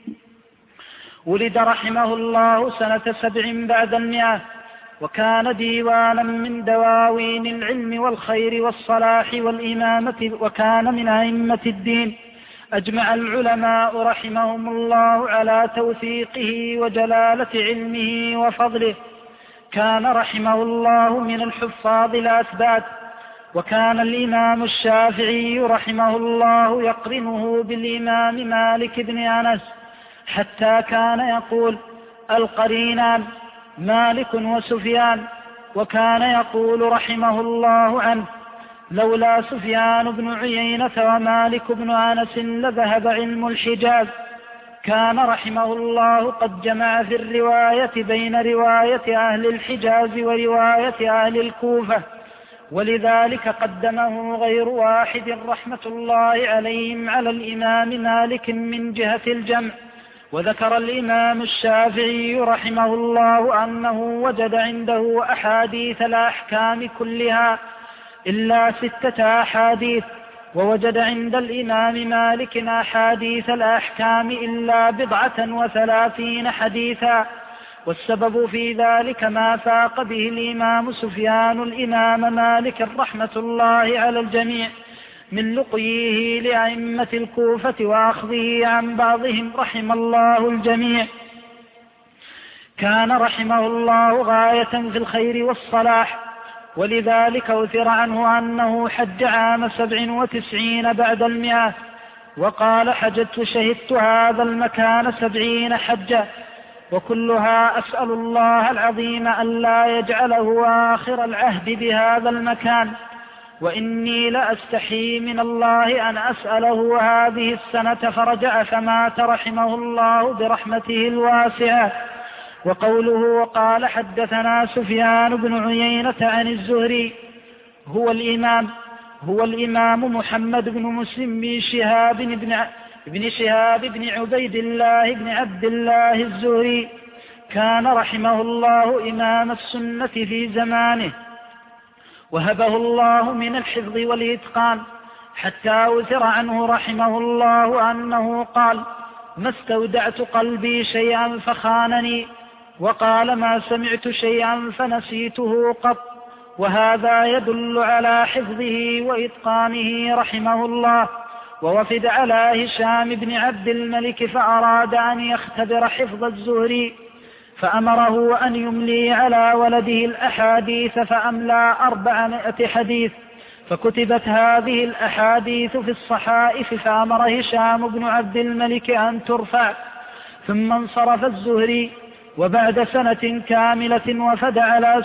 ولد رحمه الله سنة 7 بعد 100، وكان ديوانا من دواوين العلم والخير والصلاح والإمامة، وكان من أئمة الدين. أجمع العلماء رحمهم الله على توثيقه وجلالة علمه وفضله. كان رحمه الله من الحفاظ الأثبات. وكان الإمام الشافعي رحمه الله يقرنه بالإمام مالك بن أنس، حتى كان يقول: القرينان مالك وسفيان. وكان يقول رحمه الله عنه: لولا سفيان بن عيينة ومالك بن أنس لذهب علم الحجاز. كان رحمه الله قد جمع في الرواية بين رواية أهل الحجاز ورواية أهل الكوفة، ولذلك قدمه غير واحد رحمة الله عليهم على الإمام مالك من جهة الجمع. وذكر الإمام الشافعي رحمه الله أنه وجد عنده أحاديث الأحكام كلها إلا 6 أحاديث، ووجد عند الإمام مالك أحاديث الأحكام إلا 37 حديثا. والسبب في ذلك ما فاق به الإمام سفيان الإمام مالك رحمة الله على الجميع من لقيه لأئمة الكوفة وأخذه عن بعضهم رحم الله الجميع. كان رحمه الله غاية في الخير والصلاح، ولذلك أثر عنه أنه حج عام 97 بعد 100، وقال: حجت شهدت هذا المكان 70 حجة، وكلها أسأل الله العظيم أن لا يجعله آخر العهد بهذا المكان، وإني لأستحي من الله أن أسأله هذه السنة. فرجع فمات رحمه الله برحمته الواسعة. وقوله: وقال حدثنا سفيان بن عيينة عن الزهري، هو الإمام محمد بن مسلم بن شهاب بن عبيد الله بن عبد الله الزهري. كان رحمه الله إمام السنة في زمانه، وهبه الله من الحفظ والإتقان، حتى أثر عنه رحمه الله أنه قال: ما استودعت قلبي شيئا فخانني، وقال: ما سمعت شيئا فنسيته قط. وهذا يدل على حفظه وإتقانه رحمه الله. ووفد على هشام بن عبد الملك فأراد أن يختبر حفظ الزهري، فأمره أن يملي على ولده الأحاديث، فأملى 400 حديث، فكتبت هذه الأحاديث في الصحائف. فأمر هشام بن عبد الملك أن ترفع. ثم انصرف الزهري، وبعد سنة كاملة وفد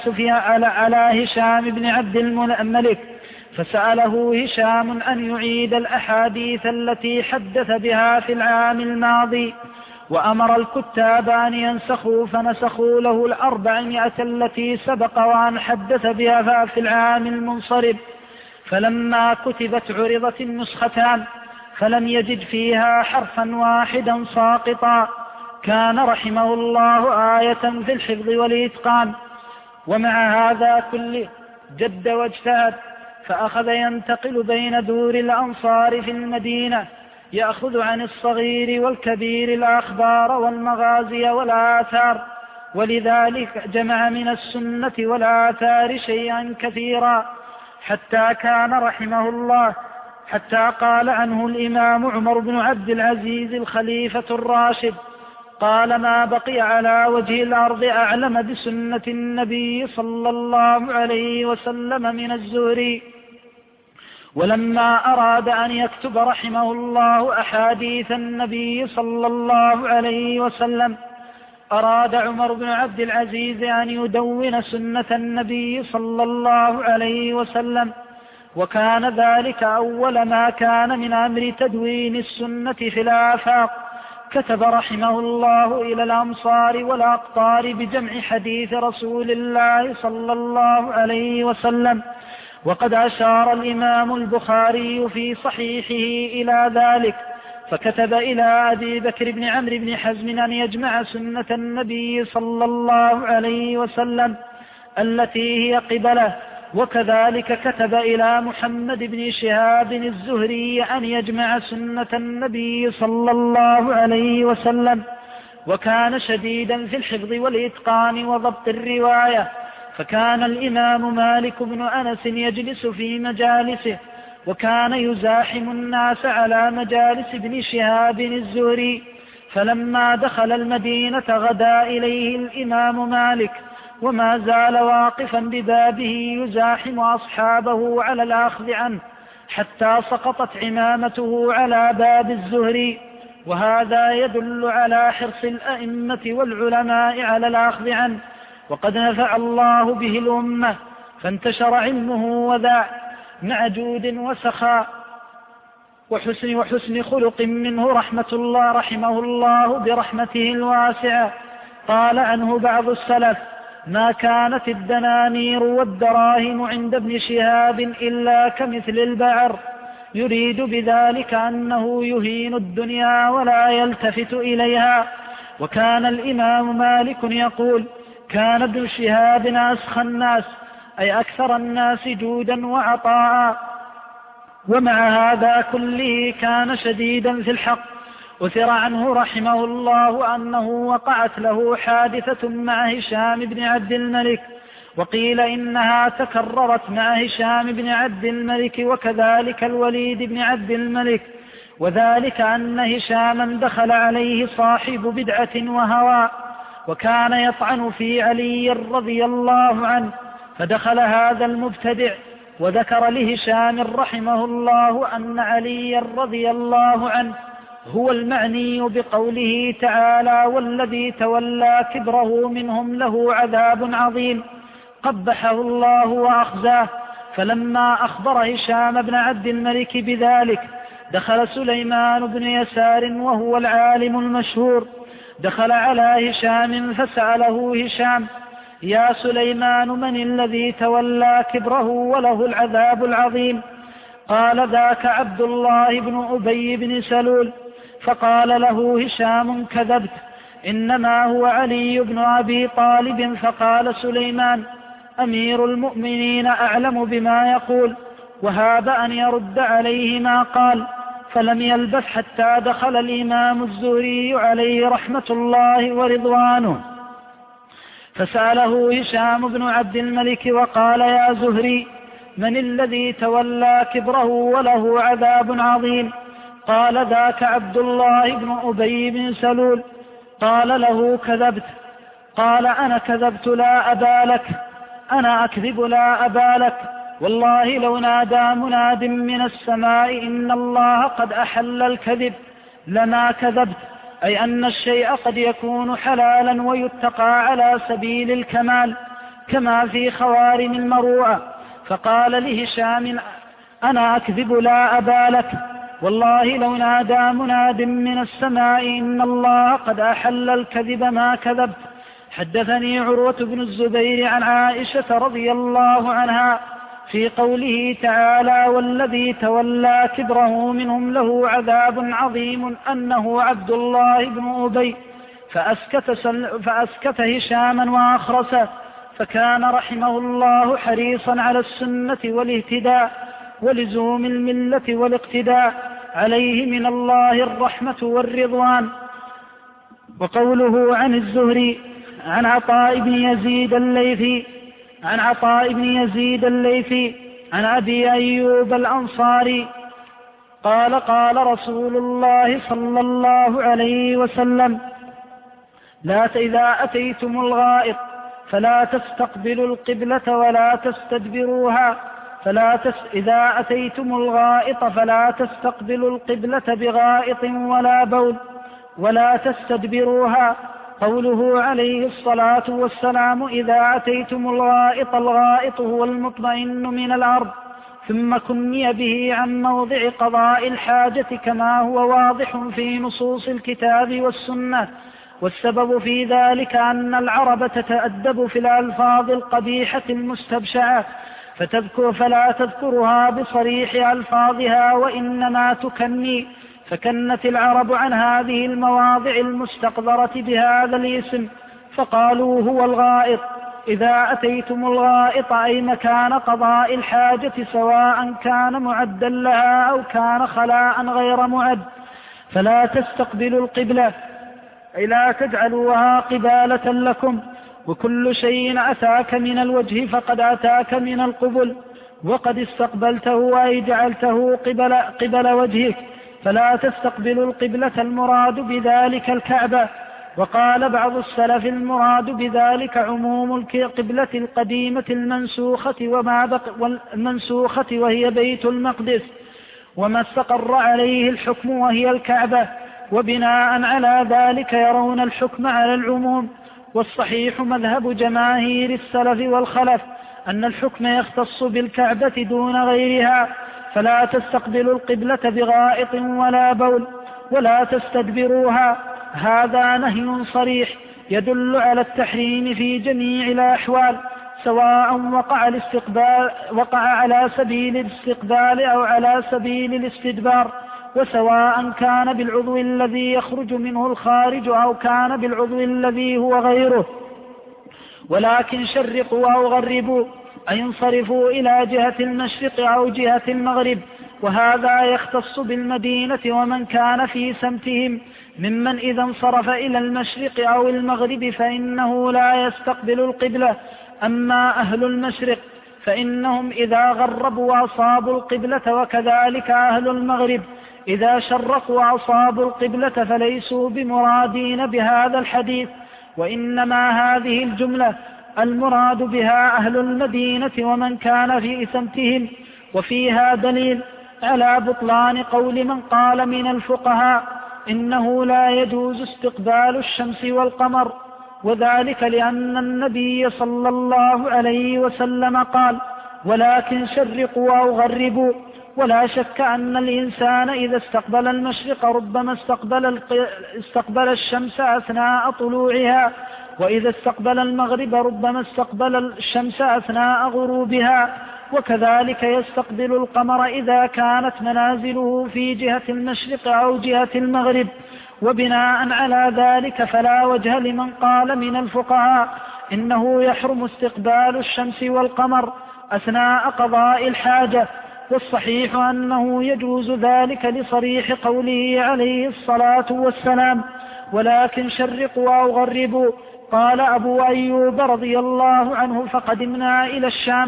على هشام بن عبد الملك، فسأله هشام أن يعيد الأحاديث التي حدث بها في العام الماضي، وأمر الكتاب أن ينسخوا، فنسخوا له 400 التي سبق وأن حدث بها في العام المنصرم. فلما كتبت عرضت النسختان، فلم يجد فيها حرفا واحدا ساقطا. كان رحمه الله آية في الحفظ والإتقان. ومع هذا كله جد واجتهد، فأخذ ينتقل بين دور الأنصار في المدينة، يأخذ عن الصغير والكبير الأخبار والمغازي والآثار، ولذلك جمع من السنة والآثار شيئا كثيرا، حتى كان رحمه الله، حتى قال عنه الإمام عمر بن عبد العزيز الخليفة الراشد: قال: ما بقي على وجه الأرض أعلم بسنة النبي صلى الله عليه وسلم من الزهري. ولما أراد أن يكتب رحمه الله أحاديث النبي صلى الله عليه وسلم، أراد عمر بن عبد العزيز أن يدون سنة النبي صلى الله عليه وسلم، وكان ذلك أول ما كان من أمر تدوين السنة في الآفاق. كتب رحمه الله إلى الأمصار والأقطار بجمع حديث رسول الله صلى الله عليه وسلم. وقد أشار الإمام البخاري في صحيحه إلى ذلك، فكتب إلى أبي بكر بن عمرو بن حزم أن يجمع سنة النبي صلى الله عليه وسلم التي هي قبله. وكذلك كتب إلى محمد بن شهاب الزهري أن يجمع سنة النبي صلى الله عليه وسلم. وكان شديدا في الحفظ والإتقان وضبط الرواية، فكان الإمام مالك بن أنس يجلس في مجالسه، وكان يزاحم الناس على مجالس ابن شهاب الزهري. فلما دخل المدينة غدا إليه الإمام مالك، وما زال واقفا ببابه يزاحم أصحابه على الأخذ عنه، حتى سقطت عمامته على باب الزهري. وهذا يدل على حرص الأئمة والعلماء على الأخذ عنه، وقد نفع الله به الأمة، فانتشر علمه وذاع مع جود وسخاء وحسن خلق منه رحمه الله برحمته الواسعة. قال عنه بعض السلف: ما كانت الدنانير والدراهم عند ابن شهاب إلا كمثل البعر، يريد بذلك أنه يهين الدنيا ولا يلتفت إليها. وكان الإمام مالك يقول: كان ابن شهاب أسخى الناس، أي أكثر الناس جودا وعطاء، ومع هذا كله كان شديدا في الحق. أثر عنه رحمه الله أنه وقعت له حادثة مع هشام بن عبد الملك، وقيل إنها تكررت مع هشام بن عبد الملك وكذلك الوليد بن عبد الملك، وذلك أن هشاما دخل عليه صاحب بدعة وهوى، وكان يطعن في علي رضي الله عنه، فدخل هذا المبتدع وذكر لهشام رحمه الله أن علي رضي الله عنه هو المعني بقوله تعالى: والذي تولى كبره منهم له عذاب عظيم، قبحه الله وأخزاه. فلما أخبر هشام بن عبد الملك بذلك دخل سليمان بن يسار وهو العالم المشهور، دخل على هشام فسأله هشام: يا سليمان، من الذي تولى كبره وله العذاب العظيم؟ قال: ذاك عبد الله بن أبي بن سلول. فقال له هشام: كذبت، إنما هو علي بن أبي طالب. فقال سليمان: أمير المؤمنين أعلم بما يقول، وهاب أن يرد عليه ما قال. فلم يلبث حتى دخل الإمام الزهري عليه رحمة الله ورضوانه، فسأله هشام بن عبد الملك وقال: يا زهري، من الذي تولى كبره وله عذاب عظيم؟ قال: ذاك عبد الله بن أبي بن سلول. قال له: كذبت. قال: أنا كذبت لا أبا لك، أنا أكذب لا أبا لك، والله لو نادى مناد من السماء إن الله قد أحل الكذب لما كذبت، أي أن الشيء قد يكون حلالا ويتقى على سبيل الكمال كما في خوارم المروءة. فقال لهشام: أنا أكذب لا أبا لك، والله لو نادى مناد من السماء إن الله قد أحل الكذب ما كذبت. حدثني عروة بن الزبير عن عائشة رضي الله عنها في قوله تعالى: والذي تولى كبره منهم له عذاب عظيم، أنه عبد الله بن أبي، فأسكت هشاما وأخرسه. فكان رحمه الله حريصا على السنة والاهتداء ولزوم الملة والاقتداء، عليه من الله الرحمة والرضوان. وقوله عن الزهري عن عطاء بن يزيد الليثي عن أبي أيوب الأنصاري قال: قال رسول الله صلى الله عليه وسلم: إذا أتيتم الغائط فلا تستقبلوا القبلة ولا تستدبروها، إذا أتيتم الغائط فلا تستقبلوا القبلة بغائط ولا بول ولا تستدبروها. قوله عليه الصلاة والسلام: إذا أتيتم الغائط هو المطمئن من الأرض، ثم كني به عن موضع قضاء الحاجة كما هو واضح في نصوص الكتاب والسنة. والسبب في ذلك أن العرب تتأدب في الألفاظ القبيحة المستبشعة فلا تذكرها بصريح ألفاظها وإنما تكني، فكنت العرب عن هذه المواضع المستقذرة بهذا الاسم، فقالوا هو الغائط. إذا أتيتم الغائط أي مكان قضاء الحاجة سواء كان معدا لها أو كان خلاء غير معد فلا تستقبلوا القبلة، أي لا تجعلوها قبالة لكم، وكل شيء أتاك من الوجه فقد أتاك من القبل، وقد استقبلته أي جعلته قبل وجهك، فلا تستقبلوا القبلة المراد بذلك الكعبة. وقال بعض السلف المراد بذلك عموم القبلة القديمة المنسوخة وهي بيت المقدس، وما استقر عليه الحكم وهي الكعبة، وبناء على ذلك يرون الحكم على العموم. والصحيح مذهب جماهير السلف والخلف أن الحكم يختص بالكعبة دون غيرها، فلا تستقبلوا القبلة بغائط ولا بول ولا تستدبروها. هذا نهي صريح يدل على التحريم في جميع الأحوال، سواء وقع على سبيل الاستقبال أو على سبيل الاستدبار، وسواء كان بالعضو الذي يخرج منه الخارج أو كان بالعضو الذي هو غيره. ولكن شرقوا أو غربوا أي انصرفوا إلى جهة المشرق أو جهة المغرب، وهذا يختص بالمدينة ومن كان في سمتهم ممن إذا انصرف إلى المشرق أو المغرب فإنه لا يستقبل القبلة. أما أهل المشرق فإنهم إذا غربوا أصابوا القبلة، وكذلك أهل المغرب إذا شرقوا أصابوا القبلة، فليسوا بمرادين بهذا الحديث، وإنما هذه الجملة المراد بها أهل المدينة ومن كان في سمتهم. وفيها دليل على بطلان قول من قال من الفقهاء إنه لا يجوز استقبال الشمس والقمر، وذلك لأن النبي صلى الله عليه وسلم قال ولكن شرقوا أو غربوا. ولا شك أن الإنسان إذا استقبل المشرق ربما استقبل الشمس أثناء طلوعها، وإذا استقبل المغرب ربما استقبل الشمس أثناء غروبها، وكذلك يستقبل القمر إذا كانت منازله في جهة المشرق أو جهة المغرب. وبناء على ذلك فلا وجه لمن قال من الفقهاء إنه يحرم استقبال الشمس والقمر أثناء قضاء الحاجة، والصحيح أنه يجوز ذلك لصريح قوله عليه الصلاة والسلام ولكن شرقوا أو غربوا. قال أبو أيوب رضي الله عنه فقدمنا إلى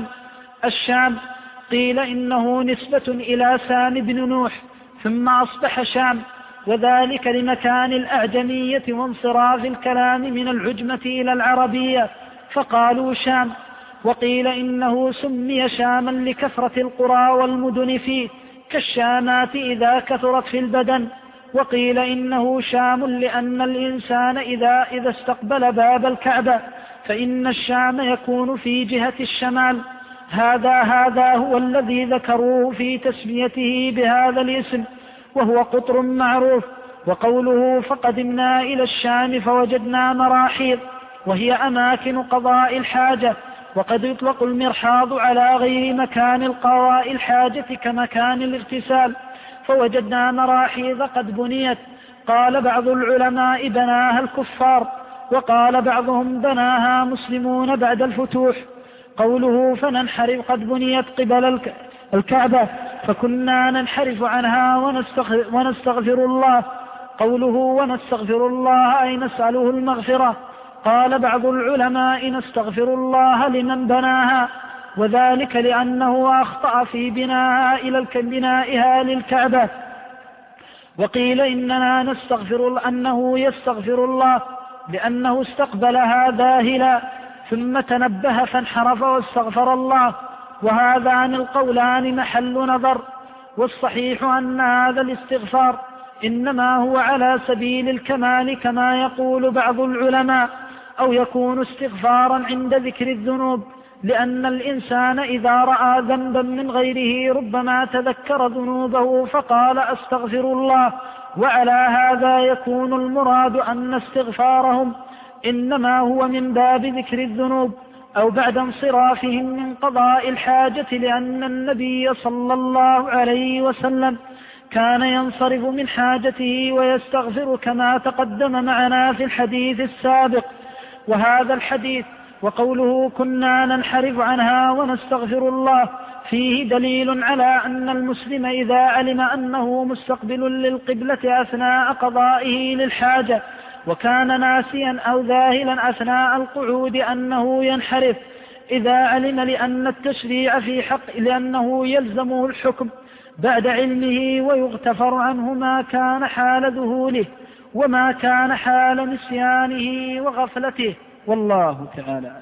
الشام قيل إنه نسبة إلى سام بن نوح ثم أصبح شام، وذلك لمكان الأعجمية وانصراف الكلام من العجمة إلى العربية فقالوا شام. وقيل إنه سمي شاما لكثرة القرى والمدن فيه كالشامات إذا كثرت في البدن. وقيل إنه شام لأن الإنسان إذا استقبل باب الكعبة فإن الشام يكون في جهة الشمال. هذا هو الذي ذكروه في تسميته بهذا الاسم، وهو قطر معروف. وقوله فقدمنا إلى الشام فوجدنا مراحيض وهي أماكن قضاء الحاجة، وقد يطلق المرحاض على غير مكان القضاء الحاجة كمكان الاغتسال، فوجدنا مراحيض قد بنيت. قال بعض العلماء بناها الكفار، وقال بعضهم بناها مسلمون بعد الفتوح. قوله فننحرف قد بنيت قبل الكعبة فكنا ننحرف عنها ونستغفر الله. قوله ونستغفر الله أي نسأله المغفرة. قال بعض العلماء نستغفر الله لمن بناها، وذلك لأنه أخطأ في بنائها للكعبة. وقيل إننا نستغفر أنه يستغفر الله لأنه استقبلها ذاهلا ثم تنبه فانحرف واستغفر الله، وهذان القولان محل نظر. والصحيح أن هذا الاستغفار إنما هو على سبيل الكمال كما يقول بعض العلماء، أو يكون استغفارا عند ذكر الذنوب لأن الإنسان إذا رأى ذنبا من غيره ربما تذكر ذنوبه فقال أستغفر الله، وعلى هذا يكون المراد أن استغفارهم إنما هو من باب ذكر الذنوب أو بعد انصرافهم من قضاء الحاجة، لأن النبي صلى الله عليه وسلم كان ينصرف من حاجته ويستغفر كما تقدم معنا في الحديث السابق. وهذا الحديث وقوله كنا ننحرف عنها ونستغفر الله فيه دليل على أن المسلم إذا علم أنه مستقبل للقبلة أثناء قضائه للحاجة وكان ناسيا أو ذاهلا أثناء القعود أنه ينحرف إذا علم، لأن التشريع في حق لأنه يلزمه الحكم بعد علمه ويغتفر عنه ما كان حال ذهوله وما كان حال نسيانه وغفلته، والله تعالى.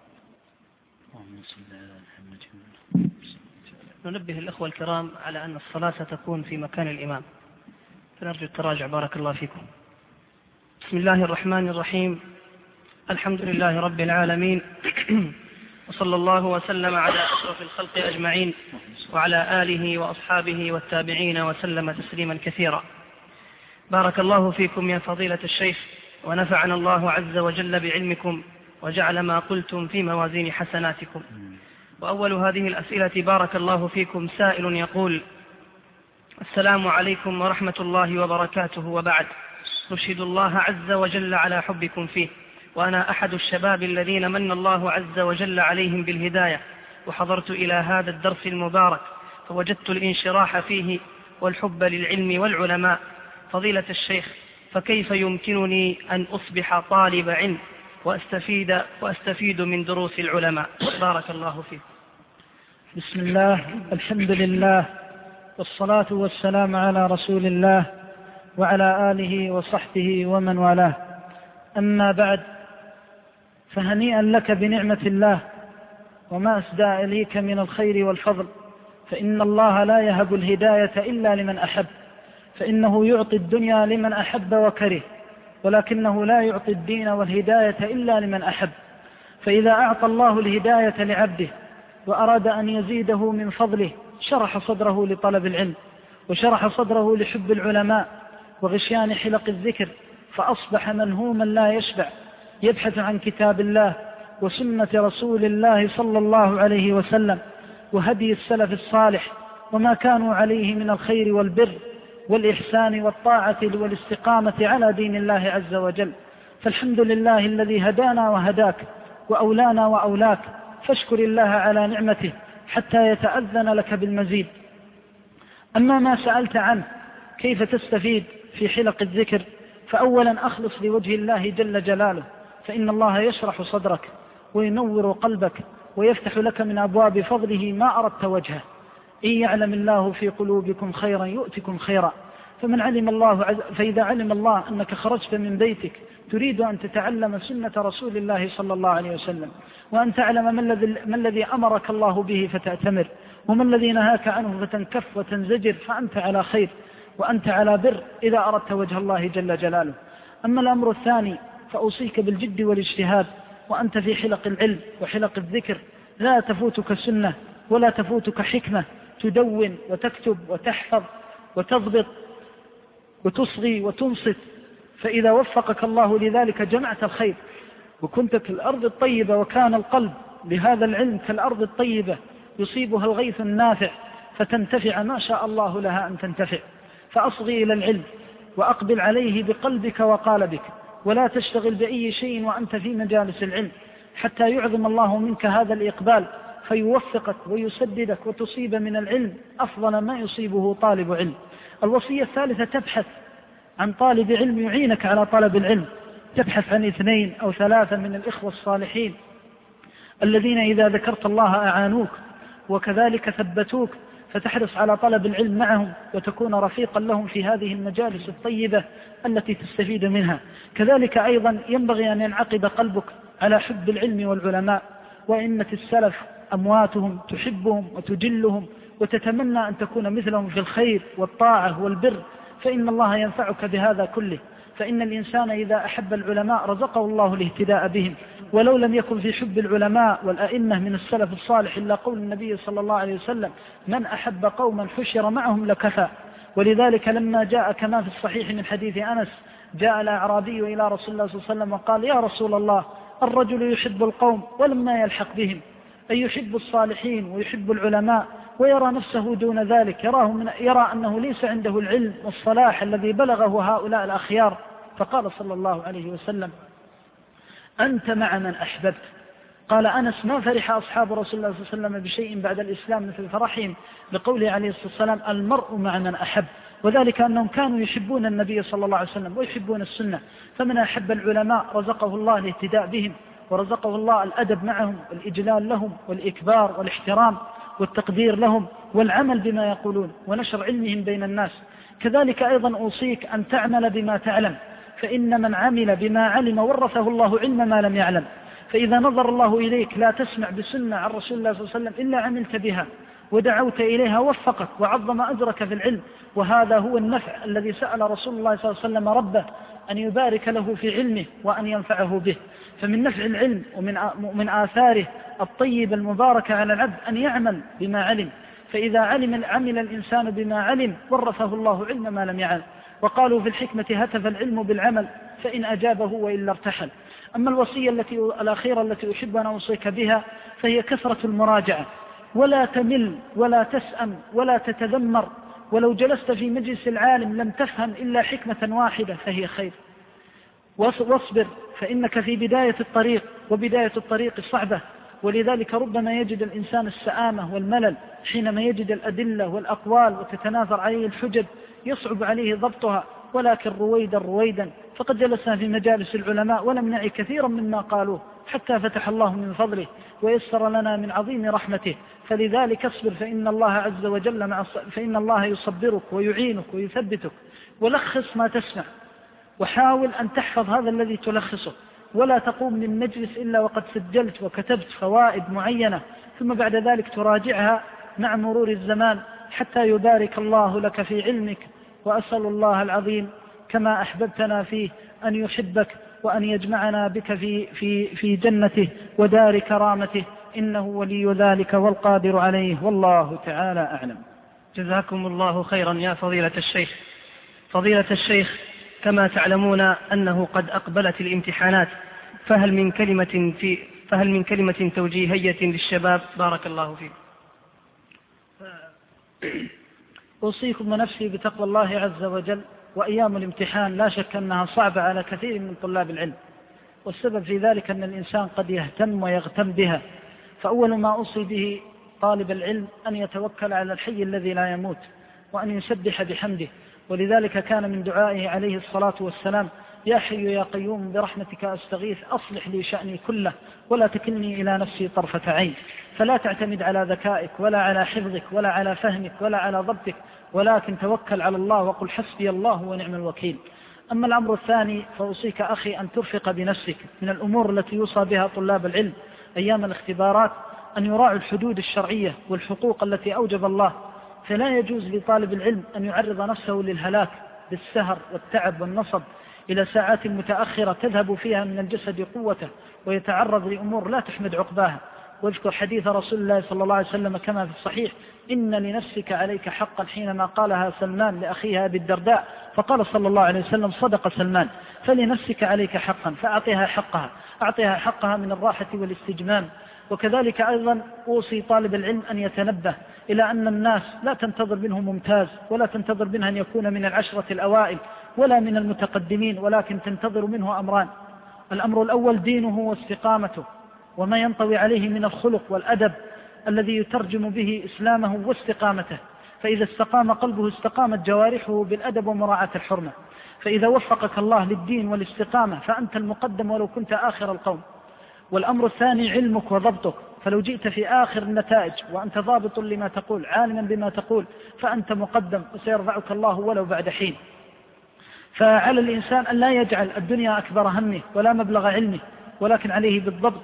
ننبه الأخوة الكرام على أن الصلاة ستكون في مكان الإمام، فنرجو التراجع بارك الله فيكم. بسم الله الرحمن الرحيم، الحمد لله رب العالمين، وصلى الله وسلم على أشرف الخلق أجمعين وعلى آله وأصحابه والتابعين وسلم تسليما كثيرا. بارك الله فيكم يا فضيلة الشيخ، ونفعنا الله عز وجل بعلمكم وجعل ما قلتم في موازين حسناتكم. وأول هذه الأسئلة بارك الله فيكم سائل يقول: السلام عليكم ورحمة الله وبركاته، وبعد، نشهد الله عز وجل على حبكم فيه، وأنا أحد الشباب الذين من الله عز وجل عليهم بالهداية، وحضرت إلى هذا الدرس المبارك فوجدت الانشراح فيه والحب للعلم والعلماء. فضيلة الشيخ، فكيف يمكنني أن أصبح طالب علم وأستفيد من دروس العلماء؟ بارك الله فيك. بسم الله، الحمد لله، والصلاة والسلام على رسول الله وعلى آله وصحبه ومن والاه. أما بعد، فهنيئا لك بنعمة الله وما أسدى إليك من الخير والفضل، فإن الله لا يهب الهداية إلا لمن أحب، فإنه يعطي الدنيا لمن أحب وكره، ولكنه لا يعطي الدين والهداية إلا لمن أحب. فإذا أعطى الله الهداية لعبده وأراد أن يزيده من فضله شرح صدره لطلب العلم، وشرح صدره لحب العلماء وغشيان حلق الذكر، فأصبح منهوما لا يشبع، يبحث عن كتاب الله وسنة رسول الله صلى الله عليه وسلم وهدي السلف الصالح وما كانوا عليه من الخير والبر والإحسان والطاعة والاستقامة على دين الله عز وجل. فالحمد لله الذي هدانا وهداك وأولانا وأولاك، فاشكر الله على نعمته حتى يتأذن لك بالمزيد. أما ما سألت عنه كيف تستفيد في حلق الذكر، فأولا أخلص لوجه الله جل جلاله، فإن الله يشرح صدرك وينور قلبك ويفتح لك من أبواب فضله ما أردت وجهه. إن يعلم الله في قلوبكم خيرا يؤتكم خيرا. فإذا علم الله أنك خرجت من بيتك تريد أن تتعلم سنة رسول الله صلى الله عليه وسلم، وأن تعلم ما الذي أمرك الله به فتأتمر، وما الذي نهاك عنه فتنكف وتنزجر، فأنت على خير وأنت على بر إذا أردت وجه الله جل جلاله. أما الأمر الثاني فأوصيك بالجد والاجتهاد، وأنت في حلق العلم وحلق الذكر لا تفوتك سنة ولا تفوتك حكمة، تدون وتكتب وتحفظ وتضبط وتصغي وتنصت، فإذا وفقك الله لذلك جمعت الخير، وكنت كالأرض الطيبة، وكان القلب لهذا العلم كالأرض الطيبة يصيبها الغيث النافع فتنتفع ما شاء الله لها أن تنتفع. فأصغي إلى العلم وأقبل عليه بقلبك وقالبك، ولا تشتغل بأي شيء وأنت في مجالس العلم، حتى يعظم الله منك هذا الإقبال فيوفقك ويسددك وتصيب من العلم أفضل ما يصيبه طالب علم. الوصية الثالثة تبحث عن طالب علم يعينك على طلب العلم، تبحث عن 2 أو 3 من الإخوة الصالحين الذين إذا ذكرت الله أعانوك وكذلك ثبتوك، فتحرص على طلب العلم معهم وتكون رفيقا لهم في هذه المجالس الطيبة التي تستفيد منها. كذلك أيضا ينبغي أن ينعقد قلبك على حب العلم والعلماء، وإنة السلف أمواتهم تحبهم وتجلهم وتتمنى أن تكون مثلهم في الخير والطاعة والبر، فإن الله ينفعك بهذا كله. فإن الإنسان إذا أحب العلماء رزقه الله الاهتداء بهم، ولو لم يكن في حب العلماء والأئمة من السلف الصالح إلا قول النبي صلى الله عليه وسلم: من أحب قوما حشر معهم لكفى. ولذلك لما جاء كما في الصحيح من حديث أنس: جاء الأعرابي إلى رسول الله صلى الله عليه وسلم وقال: يا رسول الله، الرجل يحب القوم ولما يلحق بهم، أي يحب الصالحين ويحب العلماء ويرى نفسه دون ذلك، يرى أنه ليس عنده العلم والصلاح الذي بلغه هؤلاء الأخيار. فقال صلى الله عليه وسلم: أنت مع من أحببت. قال أنس: ما فرح أصحاب رسول الله صلى الله عليه وسلم بشيء بعد الإسلام مثل فرحهم بقوله عليه الصلاة والسلام: المرء مع من أحب، وذلك أنهم كانوا يحبون النبي صلى الله عليه وسلم ويحبون السنة. فمن أحب العلماء رزقه الله الاهتداء بهم، ورزقه الله الأدب معهم والإجلال لهم والإكبار والاحترام والتقدير لهم والعمل بما يقولون ونشر علمهم بين الناس. كذلك أيضا أوصيك أن تعمل بما تعلم، فإن من عمل بما علم ورثه الله علم ما لم يعلم. فإذا نظر الله إليك لا تسمع بسنة عن رسول الله صلى الله عليه وسلم إلا عملت بها ودعوت إليها وفقك وعظم أجرك في العلم. وهذا هو النفع الذي سأل رسول الله صلى الله عليه وسلم ربه أن يبارك له في علمه وأن ينفعه به. فمن نفع العلم ومن آثاره الطيب المباركة على العبد أن يعمل بما علم، فإذا عمل الإنسان بما علم ورثه الله علم ما لم يعلم. وقالوا في الحكمة: هتف العلم بالعمل فإن أجابه وإلا ارتحل. أما الوصية الأخيرة التي أحب أن أوصيك بها فهي كثرة المراجعة، ولا تمل ولا تسأم ولا تتذمر، ولو جلست في مجلس العالم لم تفهم إلا حكمة واحدة فهي خير. واصبر، فإنك في بداية الطريق، وبداية الطريق صعبة، ولذلك ربما يجد الإنسان السآمة والملل حينما يجد الأدلة والأقوال وتتناثر عليه الحجج يصعب عليه ضبطها. ولكن رويدا فقد جلسنا في مجالس العلماء ولم نعي كثيرا مما قالوه حتى فتح الله من فضله ويسر لنا من عظيم رحمته. فلذلك اصبر، فإن الله عز وجل فإن الله يصبرك ويعينك ويثبتك. ولخص ما تسمع، وحاول أن تحفظ هذا الذي تلخصه، ولا تقوم من مجلس إلا وقد سجلت وكتبت فوائد معينة، ثم بعد ذلك تراجعها مع مرور الزمان حتى يبارك الله لك في علمك. وأسأل الله العظيم كما أحببتنا فيه أن يحبك وأن يجمعنا بك في جنته ودار كرامته، إنه ولي ذلك والقادر عليه، والله تعالى أعلم. جزاكم الله خيرا يا فضيلة الشيخ. فضيلة الشيخ، كما تعلمون أنه قد أقبلت الامتحانات، فهل من كلمة توجيهية للشباب؟ بارك الله فيكم. أوصيكم ونفسي بتقوى الله عز وجل. وأيام الامتحان لا شك أنها صعبة على كثير من طلاب العلم، والسبب في ذلك أن الإنسان قد يهتم ويغتم بها. فأول ما أوصي به طالب العلم أن يتوكل على الحي الذي لا يموت، وأن يسبح بحمده. ولذلك كان من دعائه عليه الصلاة والسلام: يا حي يا قيوم برحمتك أستغيث أصلح لي شأني كله ولا تكلني إلى نفسي طرفة عين. فلا تعتمد على ذكائك ولا على حفظك ولا على فهمك ولا على ضبطك، ولكن توكل على الله وقل حسبي الله ونعم الوكيل. أما الأمر الثاني فأوصيك أخي أن ترفق بنفسك. من الأمور التي يوصى بها طلاب العلم أيام الاختبارات أن يراعوا الحدود الشرعية والحقوق التي أوجب الله. فلا يجوز لطالب العلم أن يعرض نفسه للهلاك بالسهر والتعب والنصب إلى ساعات متأخرة تذهب فيها من الجسد قوته، ويتعرض لأمور لا تحمد عقباها. واذكر حديث رسول الله صلى الله عليه وسلم كما في الصحيح: إن لنفسك عليك حقا، حينما قالها سلمان لأخيها أبي الدرداء فقال صلى الله عليه وسلم: صدق سلمان، فلنفسك عليك حقا فأعطيها حقها، أعطيها حقها من الراحة والاستجمام. وكذلك أيضا أوصي طالب العلم أن يتنبه إلى أن الناس لا تنتظر منه ممتاز، ولا تنتظر منه أن يكون من العشرة الأوائل ولا من المتقدمين، ولكن تنتظر منه أمران: الأمر الأول دينه واستقامته وما ينطوي عليه من الخلق والأدب الذي يترجم به إسلامه واستقامته. فإذا استقام قلبه استقامت جوارحه بالأدب ومراعاة الحرمة. فإذا وفقك الله للدين والاستقامة فأنت المقدم ولو كنت آخر القوم. والأمر الثاني علمك وضبطك، فلو جئت في آخر النتائج وأنت ضابط لما تقول عالما بما تقول فأنت مقدم وسيرفعك الله ولو بعد حين. فعلى الإنسان أن لا يجعل الدنيا أكبر همه ولا مبلغ علمه، ولكن عليه بالضبط،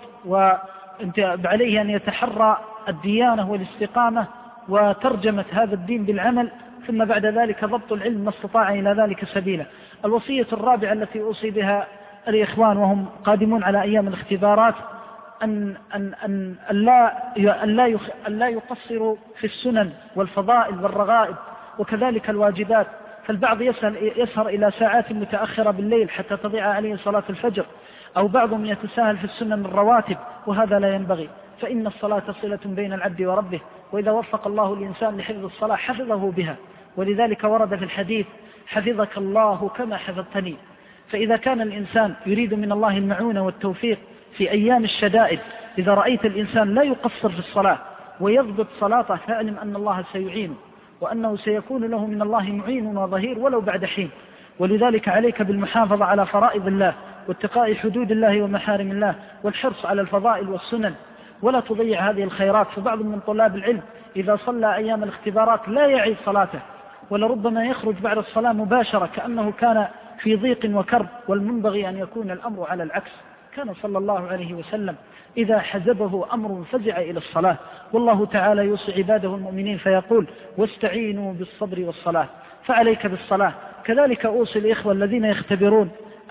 وعليه أن يتحرى الديانة والاستقامة وترجمة هذا الدين بالعمل ثم بعد ذلك ضبط العلم ما استطاع إلى ذلك سبيلا. الوصية الرابعة التي أوصي بها الإخوان وهم قادمون على أيام الاختبارات أن لا يقصروا في السنن والفضائل والرغائب وكذلك الواجبات، فالبعض يسهر إلى ساعات متأخرة بالليل حتى تضيع عليه صلاة الفجر، أو بعضهم يتساهل في السنن الرواتب، وهذا لا ينبغي، فإن الصلاة صلة بين العبد وربه، وإذا وفق الله الإنسان لحفظ الصلاة حفظه بها، ولذلك ورد في الحديث حفظك الله كما حفظتني. فإذا كان الإنسان يريد من الله المعونة والتوفيق في أيام الشدائد، إذا رأيت الإنسان لا يقصر في الصلاة ويضبط صلاته فاعلم أن الله سيعينه، وأنه سيكون له من الله معين وظهير ولو بعد حين. ولذلك عليك بالمحافظة على فرائض الله واتقاء حدود الله ومحارم الله والحرص على الفضائل والسنن، ولا تضيع هذه الخيرات. فبعض من طلاب العلم إذا صلى أيام الاختبارات لا يعيد صلاته، ولربما يخرج بعد الصلاة مباشرة كأنه كان في ضيق وكرب، والمنبغي أن يكون الأمر على العكس. كان صلى الله عليه وسلم إذا حزبه أمر فزع إلى الصلاة، والله تعالى يوصي عباده المؤمنين فيقول واستعينوا بالصبر والصلاة، فعليك بالصلاة. كذلك أوصي الإخوة الذين يختبرون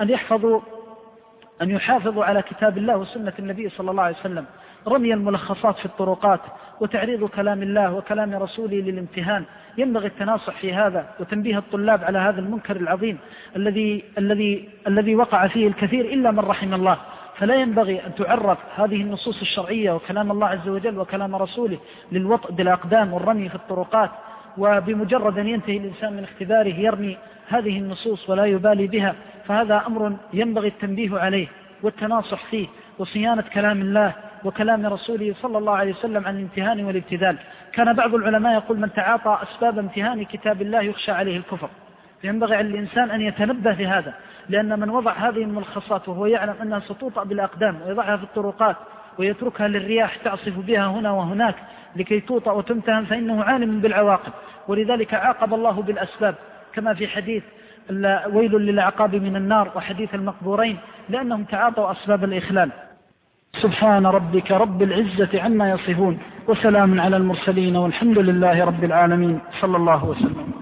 أن يحافظوا على كتاب الله وسنة النبي صلى الله عليه وسلم، رمي الملخصات في الطرقات وتعريض كلام الله وكلام رسوله للامتهان. ينبغي التناصح في هذا وتنبيه الطلاب على هذا المنكر العظيم الذي وقع فيه الكثير إلا من رحم الله. فلا ينبغي أن تعرف هذه النصوص الشرعية وكلام الله عز وجل وكلام رسوله للوطء بالأقدام والرمي في الطرقات، وبمجرد أن ينتهي الإنسان من اختباره يرمي هذه النصوص ولا يبالي بها. فهذا أمر ينبغي التنبيه عليه والتناصح فيه وصيانة كلام الله وكلام رسوله صلى الله عليه وسلم عن الامتهان والابتذال. كان بعض العلماء يقول من تعاطى أسباب امتهان كتاب الله يخشى عليه الكفر. فينبغي على الإنسان أن يتنبه في هذا، لأن من وضع هذه الملخصات وهو يعلم أنها ستوطأ بالأقدام ويضعها في الطرقات ويتركها للرياح تعصف بها هنا وهناك لكي توطأ وتمتهن فإنه عالم بالعواقب. ولذلك عاقب الله بالأسباب، كما في حديث ويل للعقاب من النار وحديث المقبورين، لأنهم تعاطوا أسباب الإخلال. سبحان ربك رب العزة عما يصفون، وسلام على المرسلين، والحمد لله رب العالمين، صلى الله وسلم.